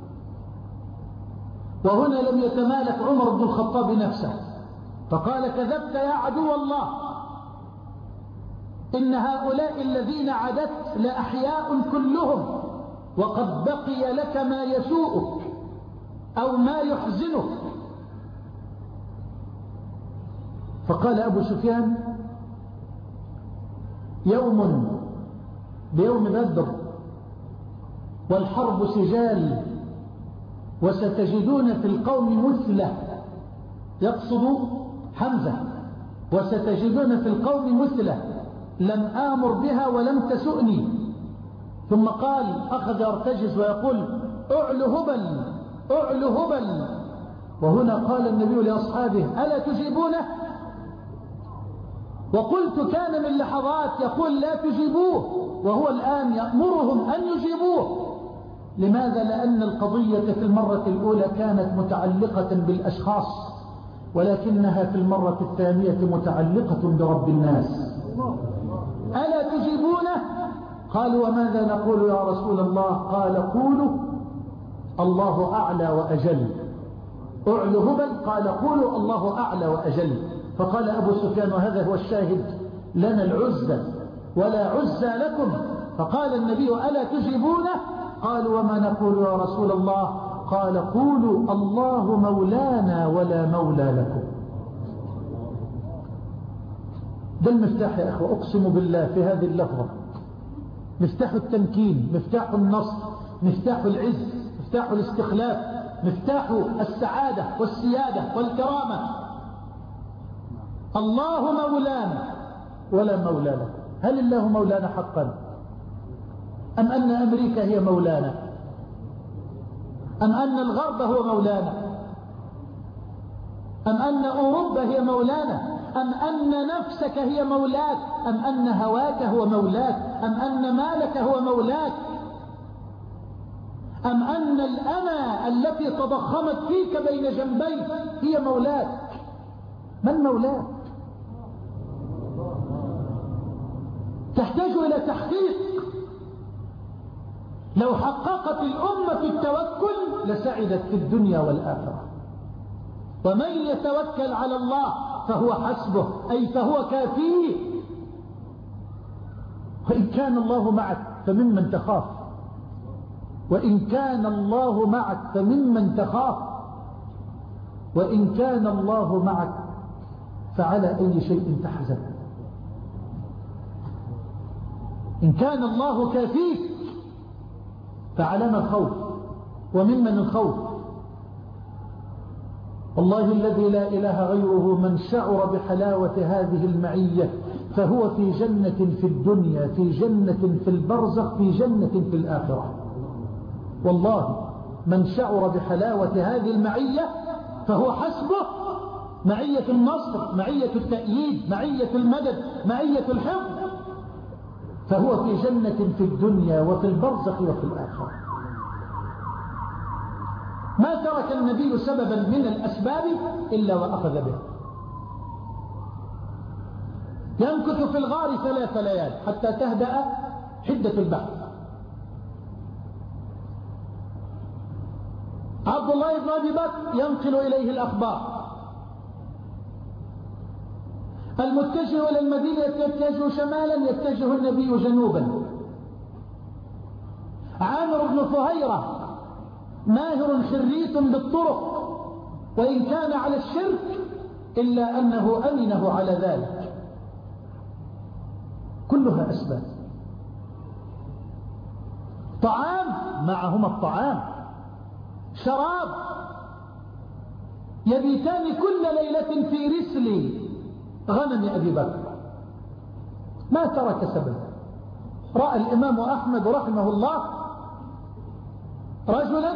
وهنا لم يتمالك عمر بن الخطاب نفسه فقال كذبت يا عدو الله، إن هؤلاء الذين عددت لأحياء كلهم وقد بقي لك ما يسوءك أو ما يحزنك. فقال أبو سفيان يوم بيوم بدر والحرب سجال وستجدون في القوم مثلة، يقصد حمزة، وستجدون في القوم مثلة لم آمر بها ولم تسؤني. ثم قال أخذ يرتجز ويقول أعلو هبل أعلو هبل. وهنا قال النبي لأصحابه ألا تجيبونه؟ وقلت كان من لحظات يقول لا تجيبوه وهو الآن يأمرهم أن يجيبوه. لماذا؟ لأن القضية في المرة الأولى كانت متعلقة بالأشخاص، ولكنها في المرة الثانية متعلقة برب الناس. ألا تجيبونه؟ قالوا وماذا نقول يا رسول الله؟ قال قولوا الله أعلى وأجل. أعلو هبل؟ قال قولوا الله أعلى وأجل. فقال أبو سفيان وهذا هو الشاهد لنا العزة ولا عزة لكم. فقال النبي ألا تجيبونه؟ قالوا وما نقول يا رسول الله؟ قال قولوا الله مولانا ولا مولى لكم. ده المفتاح يا أخوة، أقسم بالله في هذه اللفظة مفتاح التمكين، مفتاح النصر، مفتاح العز، مفتاح الاستخلاف، مفتاح السعادة والسيادة والكرامة. الله مولانا ولا مولى له. هل الله مولانا حقا أم أن أمريكا هي مولانا أم أن الغرب هو مولانا أم أن أوروبا هي مولانا أم أن نفسك هي مولاك أم أن هواك هو مولاك أم أن مالك هو مولاك أم أن الأنا التي تضخمت فيك بين جنبيك هي مولاك؟ من مولاك؟ تحتاج إلى تحقيق. لو حققت الأمة التوكل لسعدت في الدنيا والآخرة. ومن يتوكل على الله فهو حسبه، أي فهو كافيه. وإن كان الله معك فممن تخاف، وإن كان الله معك فممن تخاف، وإن كان الله معك فعلى أي شيء تحزن. إن كان الله كافيك فعلى من الخوف وممن الخوف. والله الذي لا إله غيره من شعر بحلاوة هذه المعية فهو في جنة في الدنيا، في جنة في البرزخ، في جنة في الآخرة. والله من شعر بحلاوة هذه المعية فهو حسبه، معية النصر، معية التأييد، معية المدد، معية الحفظ، فهو في جنة في الدنيا وفي البرزخ وفي الآخرة. ما ترك النبي سببا من الأسباب إلا وأخذ به. يمكث في الغار ثلاث ليال حتى تهدأ حدة البحر. عبد الله بن أبي بكر ينقل إليه الأخبار. المتجه إلى المدينة يتجه شمالا، يتجه النبي جنوبا. عامر بن فهيرة ماهر خريت بالطرق، وإن كان على الشرك إلا أنه أمنه على ذلك. كلها أسباب. طعام، معهما الطعام. شراب، يبيتان كل ليلة في رسل غنم أبي بكر. ما ترك سبب. رأى الإمام أحمد رحمه الله رجلا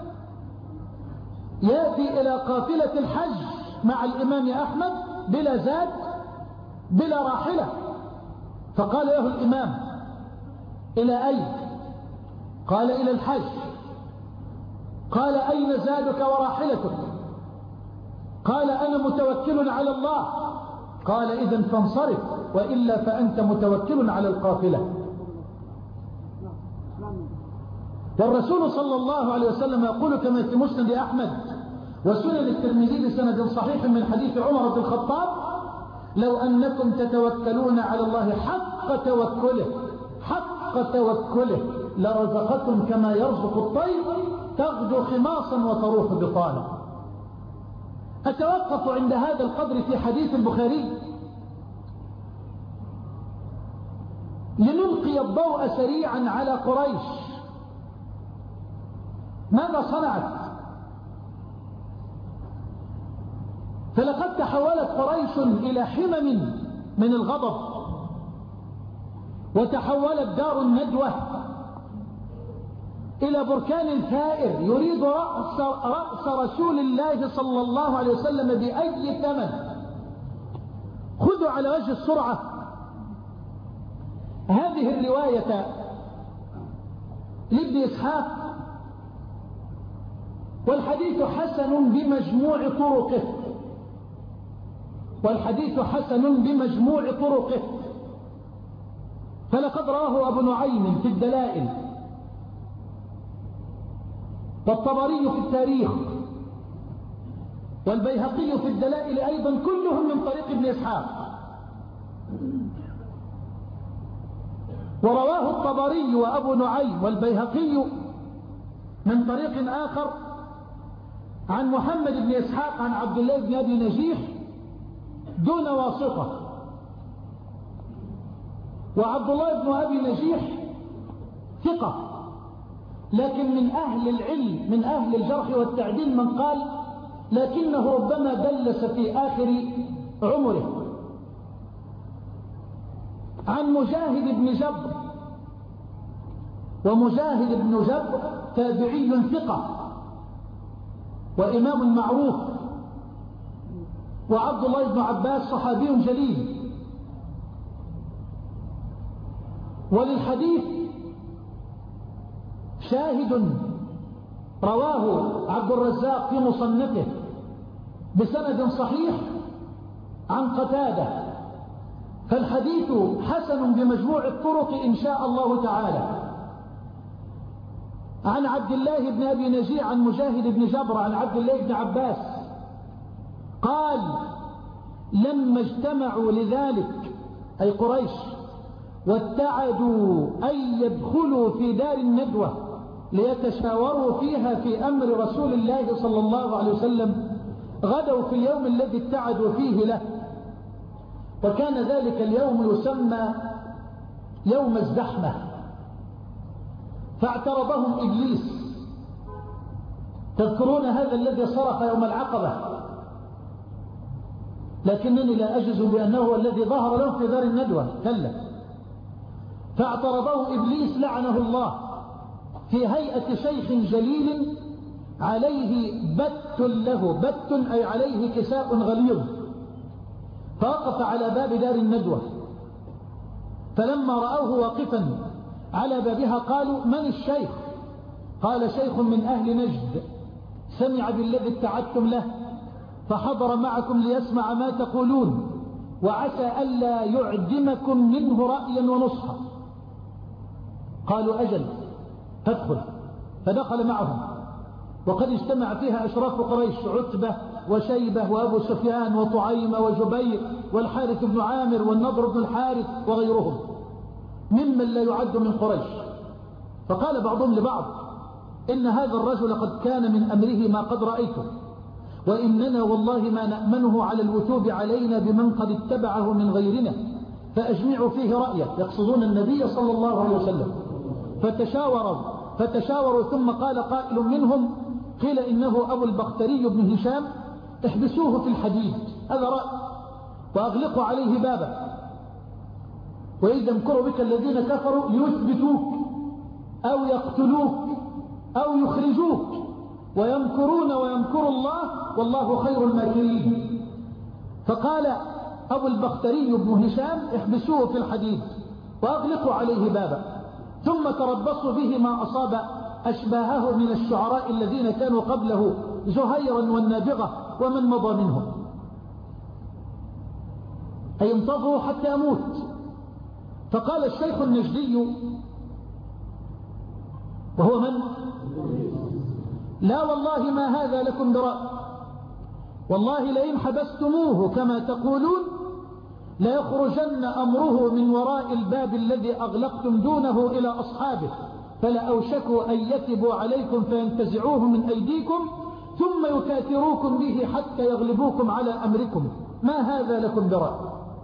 يأتي إلى قافلة الحج مع الإمام أحمد بلا زاد بلا راحلة، فقال له الإمام: إلى أين؟ قال: إلى الحج. قال: أين زادك وراحلتك؟ قال: أنا متوكل على الله. قال: إذن فانصرف، وإلا فأنت متوكل على القافلة. والرسول صلى الله عليه وسلم يقول كما في مسند أحمد وسنن الترمذي بسند صحيح من حديث عمر بن الخطاب: لو أنكم تتوكلون على الله حق توكله حق توكله لرزقكم كما يرزق الطير تغدو خماصا وتروح بطانا. أتوقف عند هذا القدر في حديث البخاري لنلقي الضوء سريعا على قريش. ماذا صنعت؟ فلقد تحولت قريش إلى حمم من الغضب، وتحولت دار الندوة إلى بركان ثائر يريد رأس, رأس رسول الله صلى الله عليه وسلم بأي ثمن. خذوا على وجه السرعة هذه الرواية لابن إسحاق، والحديث حسن بمجموع طرقه والحديث حسن بمجموع طرقه فلقد راه أبو نعيم في الدلائل، والطبري في التاريخ، والبيهقي في الدلائل أيضا، كلهم من طريق ابن إسحاق. ورواه الطبري وأبو نعيم والبيهقي من طريق آخر عن محمد بن إسحاق عن عبد الله بن أبي نجيح دون واسطة. وعبد الله بن أبي نجيح ثقة، لكن من أهل العلم من أهل الجرح والتعديل من قال لكنه ربما دلس في آخر عمره. عن مجاهد بن جبر، ومجاهد بن جبر تابعي ثقة وإمام معروف، وعبد الله بن عباس صحابي جليل. وللحديث شاهد رواه عبد الرزاق في مصنفه بسند صحيح عن قتادة، فالحديث حسن بمجموع الطرق إن شاء الله تعالى. عن عبد الله بن أبي نجيع عن مجاهد بن جبر عن عبد الله بن عباس قال لما اجتمعوا لذلك أي قريش واتعدوا أن يدخلوا في دار الندوة ليتشاوروا فيها في أمر رسول الله صلى الله عليه وسلم، غدوا في اليوم الذي اتعدوا فيه له، وكان ذلك اليوم يسمى يوم الزحمة. فاعترضهم إبليس. تذكرون هذا الذي صرخ يوم العقبة، لكنني لا أجز بأنه هو الذي ظهر لهم في دار الندوة، كلا. فاعترضه إبليس لعنه الله في هيئة شيخ جليل عليه بت له، بت أي عليه كساء غليظ، فوقف على باب دار الندوة. فلما رأوه واقفا على بابها قالوا من الشيخ؟ قال شيخ من أهل نجد سمع بالذي اتعدتم له فحضر معكم ليسمع ما تقولون، وعسى ألا يعدمكم منه رأيا ونصحا. قالوا أجل فادخل. فدخل معهم، وقد اجتمع فيها أشراف قريش، عتبة وشيبة وأبو سفيان وطعيمة وجبير والحارث بن عامر والنضر بن الحارث وغيرهم ممن لا يعد من قريش. فقال بعضهم لبعض إن هذا الرجل قد كان من أمره ما قد رأيته، وإننا والله ما نأمنه على الوثوب علينا بمن قد اتبعه من غيرنا، فأجمعوا فيه رأيه، يقصدون النبي صلى الله عليه وسلم. فتشاوروا فتشاوروا ثم قال قائل منهم، قيل إنه أبو البختري بن هشام، احبسوه في الحديد، هذا رأي، وأغلقوا عليه بابه، وإذا يمكر بك الذين كفروا ليثبتوك أو يقتلوك أو يخرجوك، ويمكرون ويمكر الله والله خير الماكرين. فقال أبو البختري بن هشام احبسوه في الحديد وأغلقوا عليه بابه، ثم تربصوا به ما أصاب أشباهه من الشعراء الذين كانوا قبله، زهيرا والنابغة ومن مضى منهم، أي انتظروا حتى أموت. فقال الشيخ النجدي وهو من؟ لا والله ما هذا لكم برأي، والله لئن حبستموه كما تقولون ليخرجن أمره من وراء الباب الذي أغلقتم دونه إلى أصحابه، فلأوشكوا أن يتبوا عليكم فينتزعوه من أيديكم ثم يكاثروكم به حتى يغلبوكم على أمركم، ما هذا لكم برأي.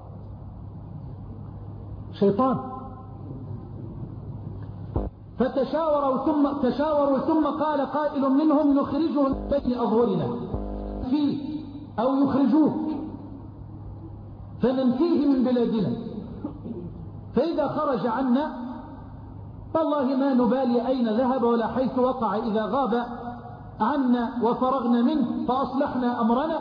شيطان. فتشاوروا ثم تشاوروا ثم قال قائل منهم نخرجه بين أظهرنا فيه أو يخرجوك فننفيه من بلادنا، فإذا خرج عنا والله ما نبالي أين ذهب ولا حيث وقع، إذا غاب عنا وفرغنا منه فأصلحنا أمرنا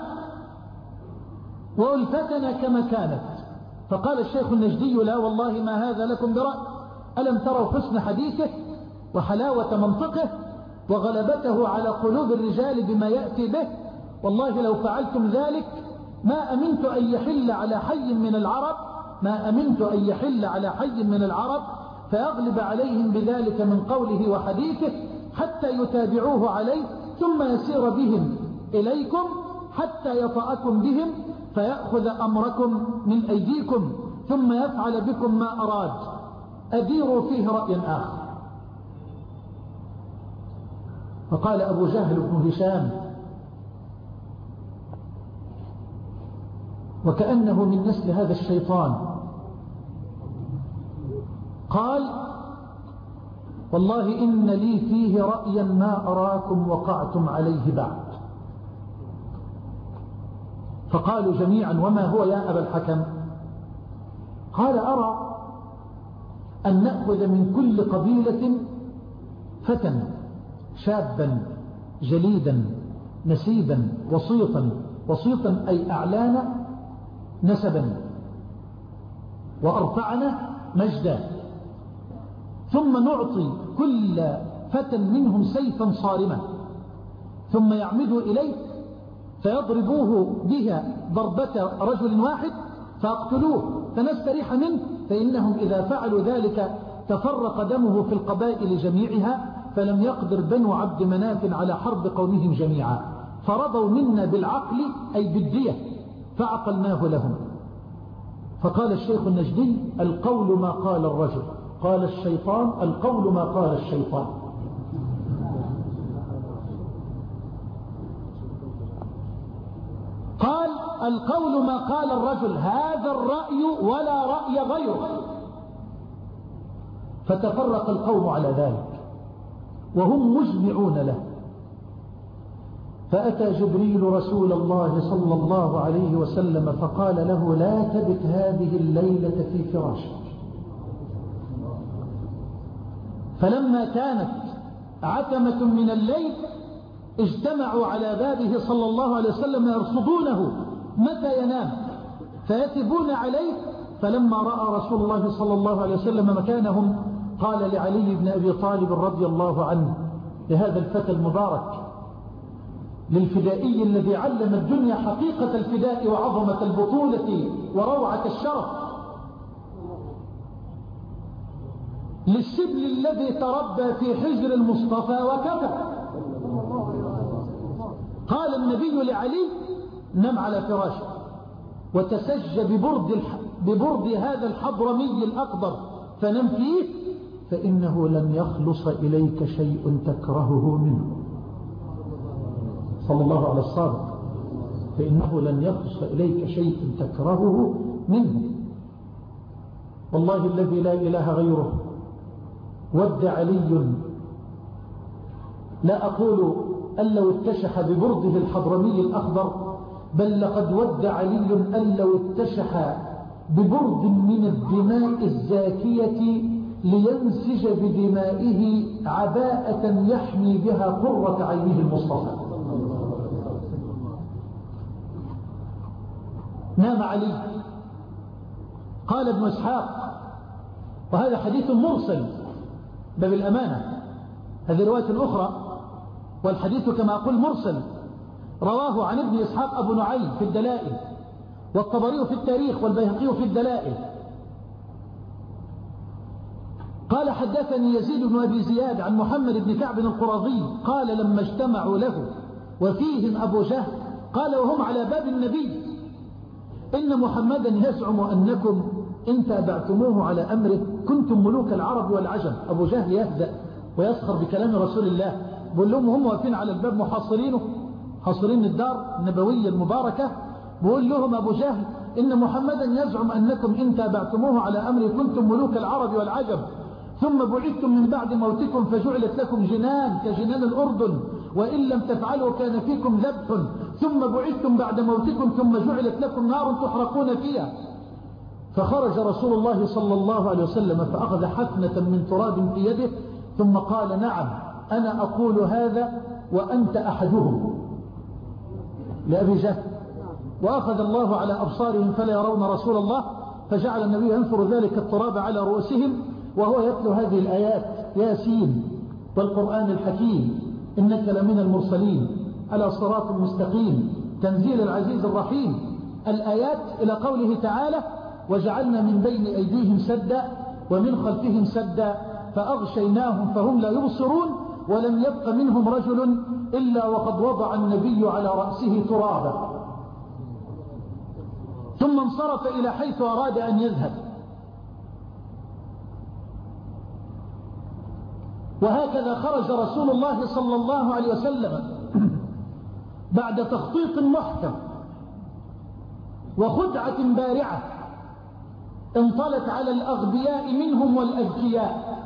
وألفتنا كما كانت. فقال الشيخ النجدي لا والله ما هذا لكم برأي، ألم تروا حسن حديثه وحلاوة منطقه وغلبته على قلوب الرجال بما يأتي به؟ والله لو فعلتم ذلك ما أمنت أن يحل على حي من العرب ما أمنت أن يحل على حي من العرب فيغلب عليهم بذلك من قوله وحديثه حتى يتابعوه عليه، ثم يسير بهم إليكم حتى يطأكم بهم فيأخذ أمركم من أيديكم ثم يفعل بكم ما أراد، أديروا فيه رأي آخر. فقال أبو جهل بن هشام وكأنه من نسل هذا الشيطان، قال والله إن لي فيه رأيا ما أراكم وقعتم عليه بعد. فقالوا جميعا وما هو يا أبا الحكم؟ قال أرى أن نأخذ من كل قبيلة فتى شابا جليدا نسيبا وسيطا، وسيطا أي أعلانا نسبا وأرفعنا مجدا، ثم نعطي كل فتى منهم سيفا صارما ثم يعمدوا إليه فيضربوه بها ضربة رجل واحد فاقتلوه فنستريح منه، فإنهم إذا فعلوا ذلك تفرق دمه في القبائل جميعها، فلم يقدر بنو عبد مناف على حرب قومهم جميعا. فرضوا منا بالعقل أي بالدية فعقلناه لهم. فقال الشيخ النجدي: القول ما قال الرجل، قال الشيطان القول ما قال الشيطان. قال: القول ما قال الرجل، هذا الرأي ولا رأي غيره. فتفرق القوم على ذلك وهم مجمعون له. فأتى جبريل رسول الله صلى الله عليه وسلم فقال له: لا تبت هذه الليلة في فراشك. فلما كانت عتمة من الليل اجتمعوا على بابه صلى الله عليه وسلم يرصدونه متى ينام فيتبون عليه. فلما رأى رسول الله صلى الله عليه وسلم مكانهم قال لعلي بن أبي طالب رضي الله عنه، لهذا الفتى المبارك، للفدائي الذي علم الدنيا حقيقة الفداء وعظمة البطولة وروعة الشرف، للشبل الذي تربى في حجر المصطفى وكفى. قال النبي لعلي: نم على فراشك وتسج ببرد, الح... ببرد هذا الحضرمي الأقدر فنم فيه، فإنه لن يخلص إليك شيء تكرهه منه. صلى الله على الصادق: فإنه لن يخلص إليك شيء تكرهه منه. والله الذي لا إله غيره، ود علي، لا أقول أن لو اتشح ببرده الحضرمي الأخضر، بل لقد ود علي أن لو اتشح ببرد من الدماء الزاكية لينسج بدمائه عباءة يحمي بها قرة عينه المصطفى. نام علي. قال ابن إسحاق، وهذا حديث مرسل باب الأمانة، هذه رواية أخرى، والحديث كما أقول مرسل، رواه عن ابن إسحاق أبو نعيم في الدلائل، والطبري في التاريخ، والبيهقي في الدلائل. قال: حدثني يزيد بن أبي زياد عن محمد بن كعب القرظي قال: لما اجتمعوا له وفيهم أبو جهل قال وهم على باب النبي: إن محمدا يزعم أنكم إن تابعتموه على أمره كنتم ملوك العرب والعجم. أبو جهل يهدأ ويسخر بكلام رسول الله، بقول لهم هم واقفين على الباب محاصرينه، حاصرين الدار النبوية المباركة، بقول لهم أبو جهل: إن محمدا يزعم أنكم إن تابعتموه على أمره كنتم ملوك العرب والعجم، ثم بعثتم من بعد موتكم فجعلت لكم جنان كجنان الأردن، وإن لم تفعلوا كان فيكم ذبح، ثم بعثتم بعد موتكم ثم جعلت لكم نار تحرقون فيها. فخرج رسول الله صلى الله عليه وسلم فأخذ حفنة من تراب في يده ثم قال: نعم أنا أقول هذا وأنت أحدهم، لأبي جهل. وأخذ الله على أبصارهم فلا يرون رسول الله، فجعل النبي ينثر ذلك التراب على رؤوسهم وهو يتلو هذه الآيات: ياسين والقرآن الحكيم إنك لمن المرسلين على صراط مستقيم تنزيل العزيز الرحيم. الآيات إلى قوله تعالى: وجعلنا من بين أيديهم سدا ومن خلفهم سدا فأغشيناهم فهم لا يبصرون ولم يبق منهم رجل إلا وقد وضع النبي على رأسه ترابا، ثم انصرف إلى حيث أراد أن يذهب. وهكذا خرج رسول الله صلى الله عليه وسلم بعد تخطيط محكم وخدعة بارعة انطلت على الأغبياء منهم والأذكياء،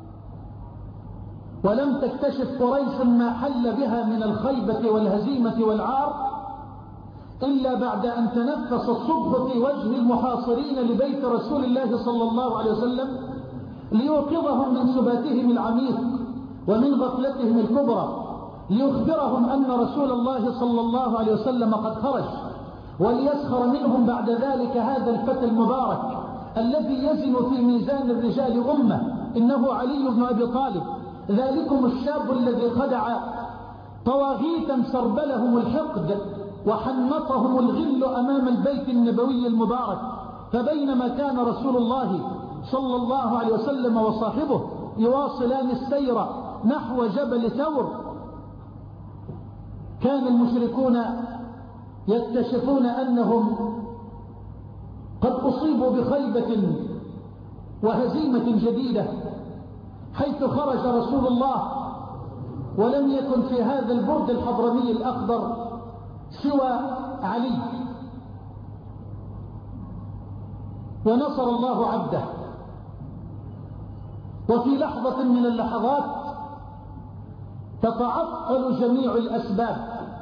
ولم تكتشف قريش ما حل بها من الخيبة والهزيمة والعار إلا بعد أن تنفس الصبح في وجه المحاصرين لبيت رسول الله صلى الله عليه وسلم ليوقظهم من سباتهم العميق ومن غفلتهم الكبرى، ليخبرهم أن رسول الله صلى الله عليه وسلم قد خرج، وليسخر منهم بعد ذلك هذا الفتى المبارك الذي يزن في ميزان الرجال أمة، إنه علي بن أبي طالب، ذلكم الشاب الذي خدع طواغيتا سربلهم الحقد وحنطهم الغل أمام البيت النبوي المبارك. فبينما كان رسول الله صلى الله عليه وسلم وصاحبه يواصلان السير نحو جبل ثور، كان المشركون يكتشفون أنهم قد أصيبوا بخيبة وهزيمة جديدة، حيث خرج رسول الله ولم يكن في هذا البرد الحضرمي الأخضر سوى علي، ونصر الله عبده. وفي لحظة من اللحظات تتعطل جميع الأسباب،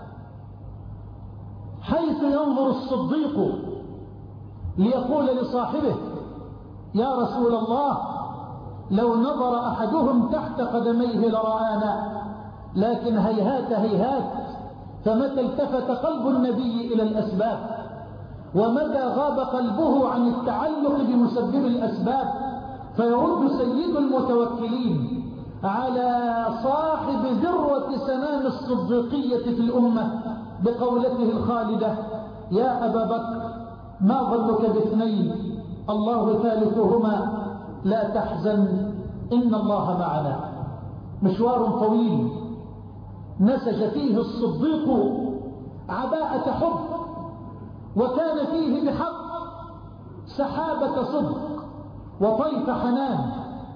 حيث ينظر الصديق ليقول لصاحبه: يا رسول الله، لو نظر أحدهم تحت قدميه لرآنا، لكن هيهات هيهات، فمتى التفت قلب النبي إلى الأسباب، ومتى غاب قلبه عن التعلق بمسبب الأسباب، فيرد سيد المتوكلين على صاحب ذروة سنام الصديقية في الأمة بقولته الخالدة: يا أبا بكر، ما ظنك باثنين، الله ثالثهما، لا تحزن إن الله معنا. مشوار طويل نسج فيه الصديق عباءة حب، وكان فيه بحق سحابة صدق وطيف حنان،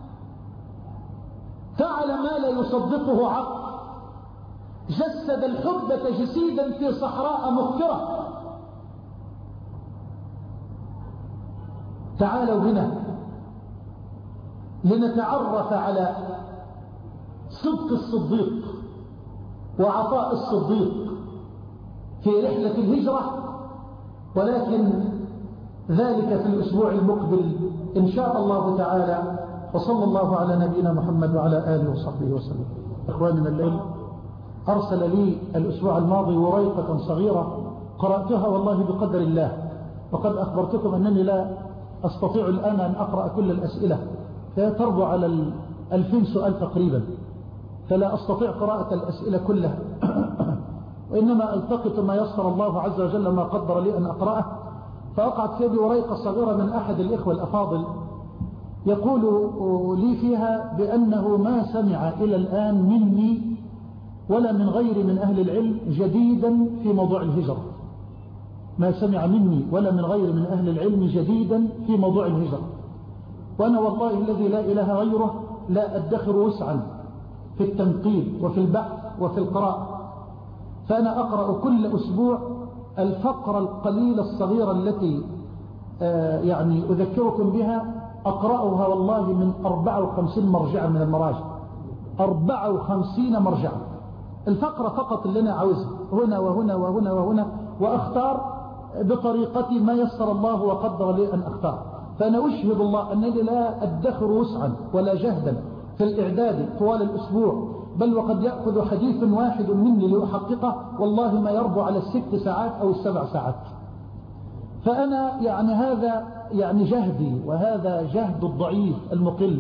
فعل ما لا يصدقه عقل، جسد الحب تجسيدا في صحراء مغفرة. تعالوا بنا لنتعرف على صدق الصديق وعطاء الصديق في رحلة الهجرة، ولكن ذلك في الأسبوع المقبل إن شاء الله تعالى. وصلى الله على نبينا محمد وعلى آله وصحبه وسلم. إخواني من الليل، أرسل لي الأسبوع الماضي وريقة صغيرة قرأتها والله بقدر الله، وقد أخبرتكم أنني لا أستطيع الآن أن أقرأ كل الأسئلة، فهي تربو على الألفين سؤال تقريبا، فلا أستطيع قراءة الأسئلة كلها وإنما ألتقط ما يسر الله عز وجل ما قدر لي أن أقرأه. فأقعد في يدي وريقة صغيرة من أحد الإخوة الأفاضل يقول لي فيها بأنه ما سمع إلى الآن مني ولا من غيري من أهل العلم جديدا في موضوع الهجرة، ما سمع مني ولا من غيري من أهل العلم جديدا في موضوع الهجرة. وأنا والله الذي لا إله غيره لا أدخر وسعا في التنقيب وفي البحث وفي القراءة، فأنا أقرأ كل أسبوع الفقرة القليلة الصغيرة التي آه يعني أذكركم بها، أقرأها والله من أربعة وخمسين مرجعا من المراجع، أربعة وخمسين مرجعا، الفقرة فقط اللي أنا عاوزها هنا وهنا وهنا وهنا، وأختار بطريقتي ما يسر الله وقدر لي أن أختار. فأنا أشهد الله أنني لا أدخر وسعا ولا جهدا في الإعداد طوال الأسبوع، بل وقد يأخذ حديث واحد مني لأحققه والله ما يربو على الست ساعات أو السبع ساعات. فأنا يعني هذا يعني جهدي، وهذا جهد الضعيف المقل،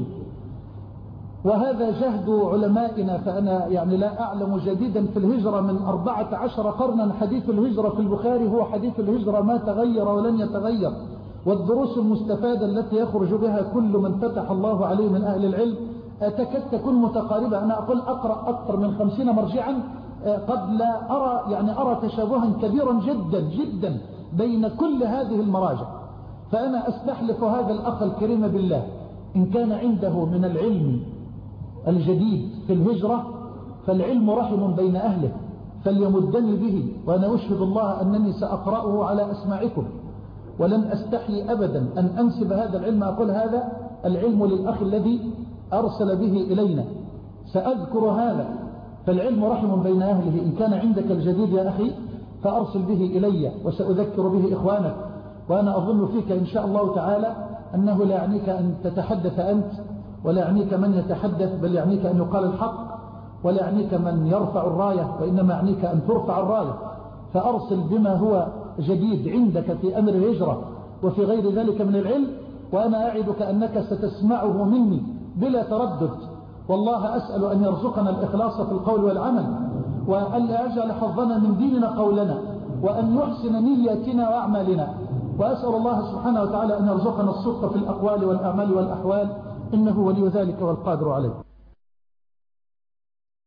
وهذا جهد علمائنا. فأنا يعني لا أعلم جديدا في الهجرة من أربعة عشر قرنا. حديث الهجرة في البخاري هو حديث الهجرة، ما تغير ولن يتغير، والدروس المستفادة التي يخرج بها كل من فتح الله عليه من أهل العلم تكاد تكون متقاربة. أنا أقول أقرأ أكثر من خمسين مرجعا، قد لا أرى يعني أرى تشابها كبيرا جدا جدا بين كل هذه المراجع. فأنا أستحلف هذا الأخ الكريم بالله، إن كان عنده من العلم الجديد في الهجرة فالعلم رحم بين أهله فليمدني به، وأنا أشهد الله أنني سأقرأه على أسماعكم، ولن أستحي أبدا أن أنسب هذا العلم، أقول هذا العلم للأخ الذي أرسل به إلينا، سأذكر هذا، فالعلم رحم بين أهله. إن كان عندك الجديد يا أخي فأرسل به إلي وسأذكر به إخوانك. وأنا أظن فيك إن شاء الله تعالى أنه لا يعنيك أن تتحدث أنت، ولا يعنيك من يتحدث، بل يعنيك أن يقال الحق، ولا يعنيك من يرفع الراية، وإنما يعنيك أن ترفع الراية. فأرسل بما هو جديد عندك في أمر الهجرة وفي غير ذلك من العلم، وأنا أعدك أنك ستسمعه مني بلا تردد. والله أسأل أن يرزقنا الإخلاص في القول والعمل، وأن لا يجعل حظنا من ديننا قولنا، وأن يحسن نياتنا وأعمالنا. وأسأل الله سبحانه وتعالى أن يرزقنا الصدق في الأقوال والأعمال والأحوال، إنه ولي ذلك والقادر عليه.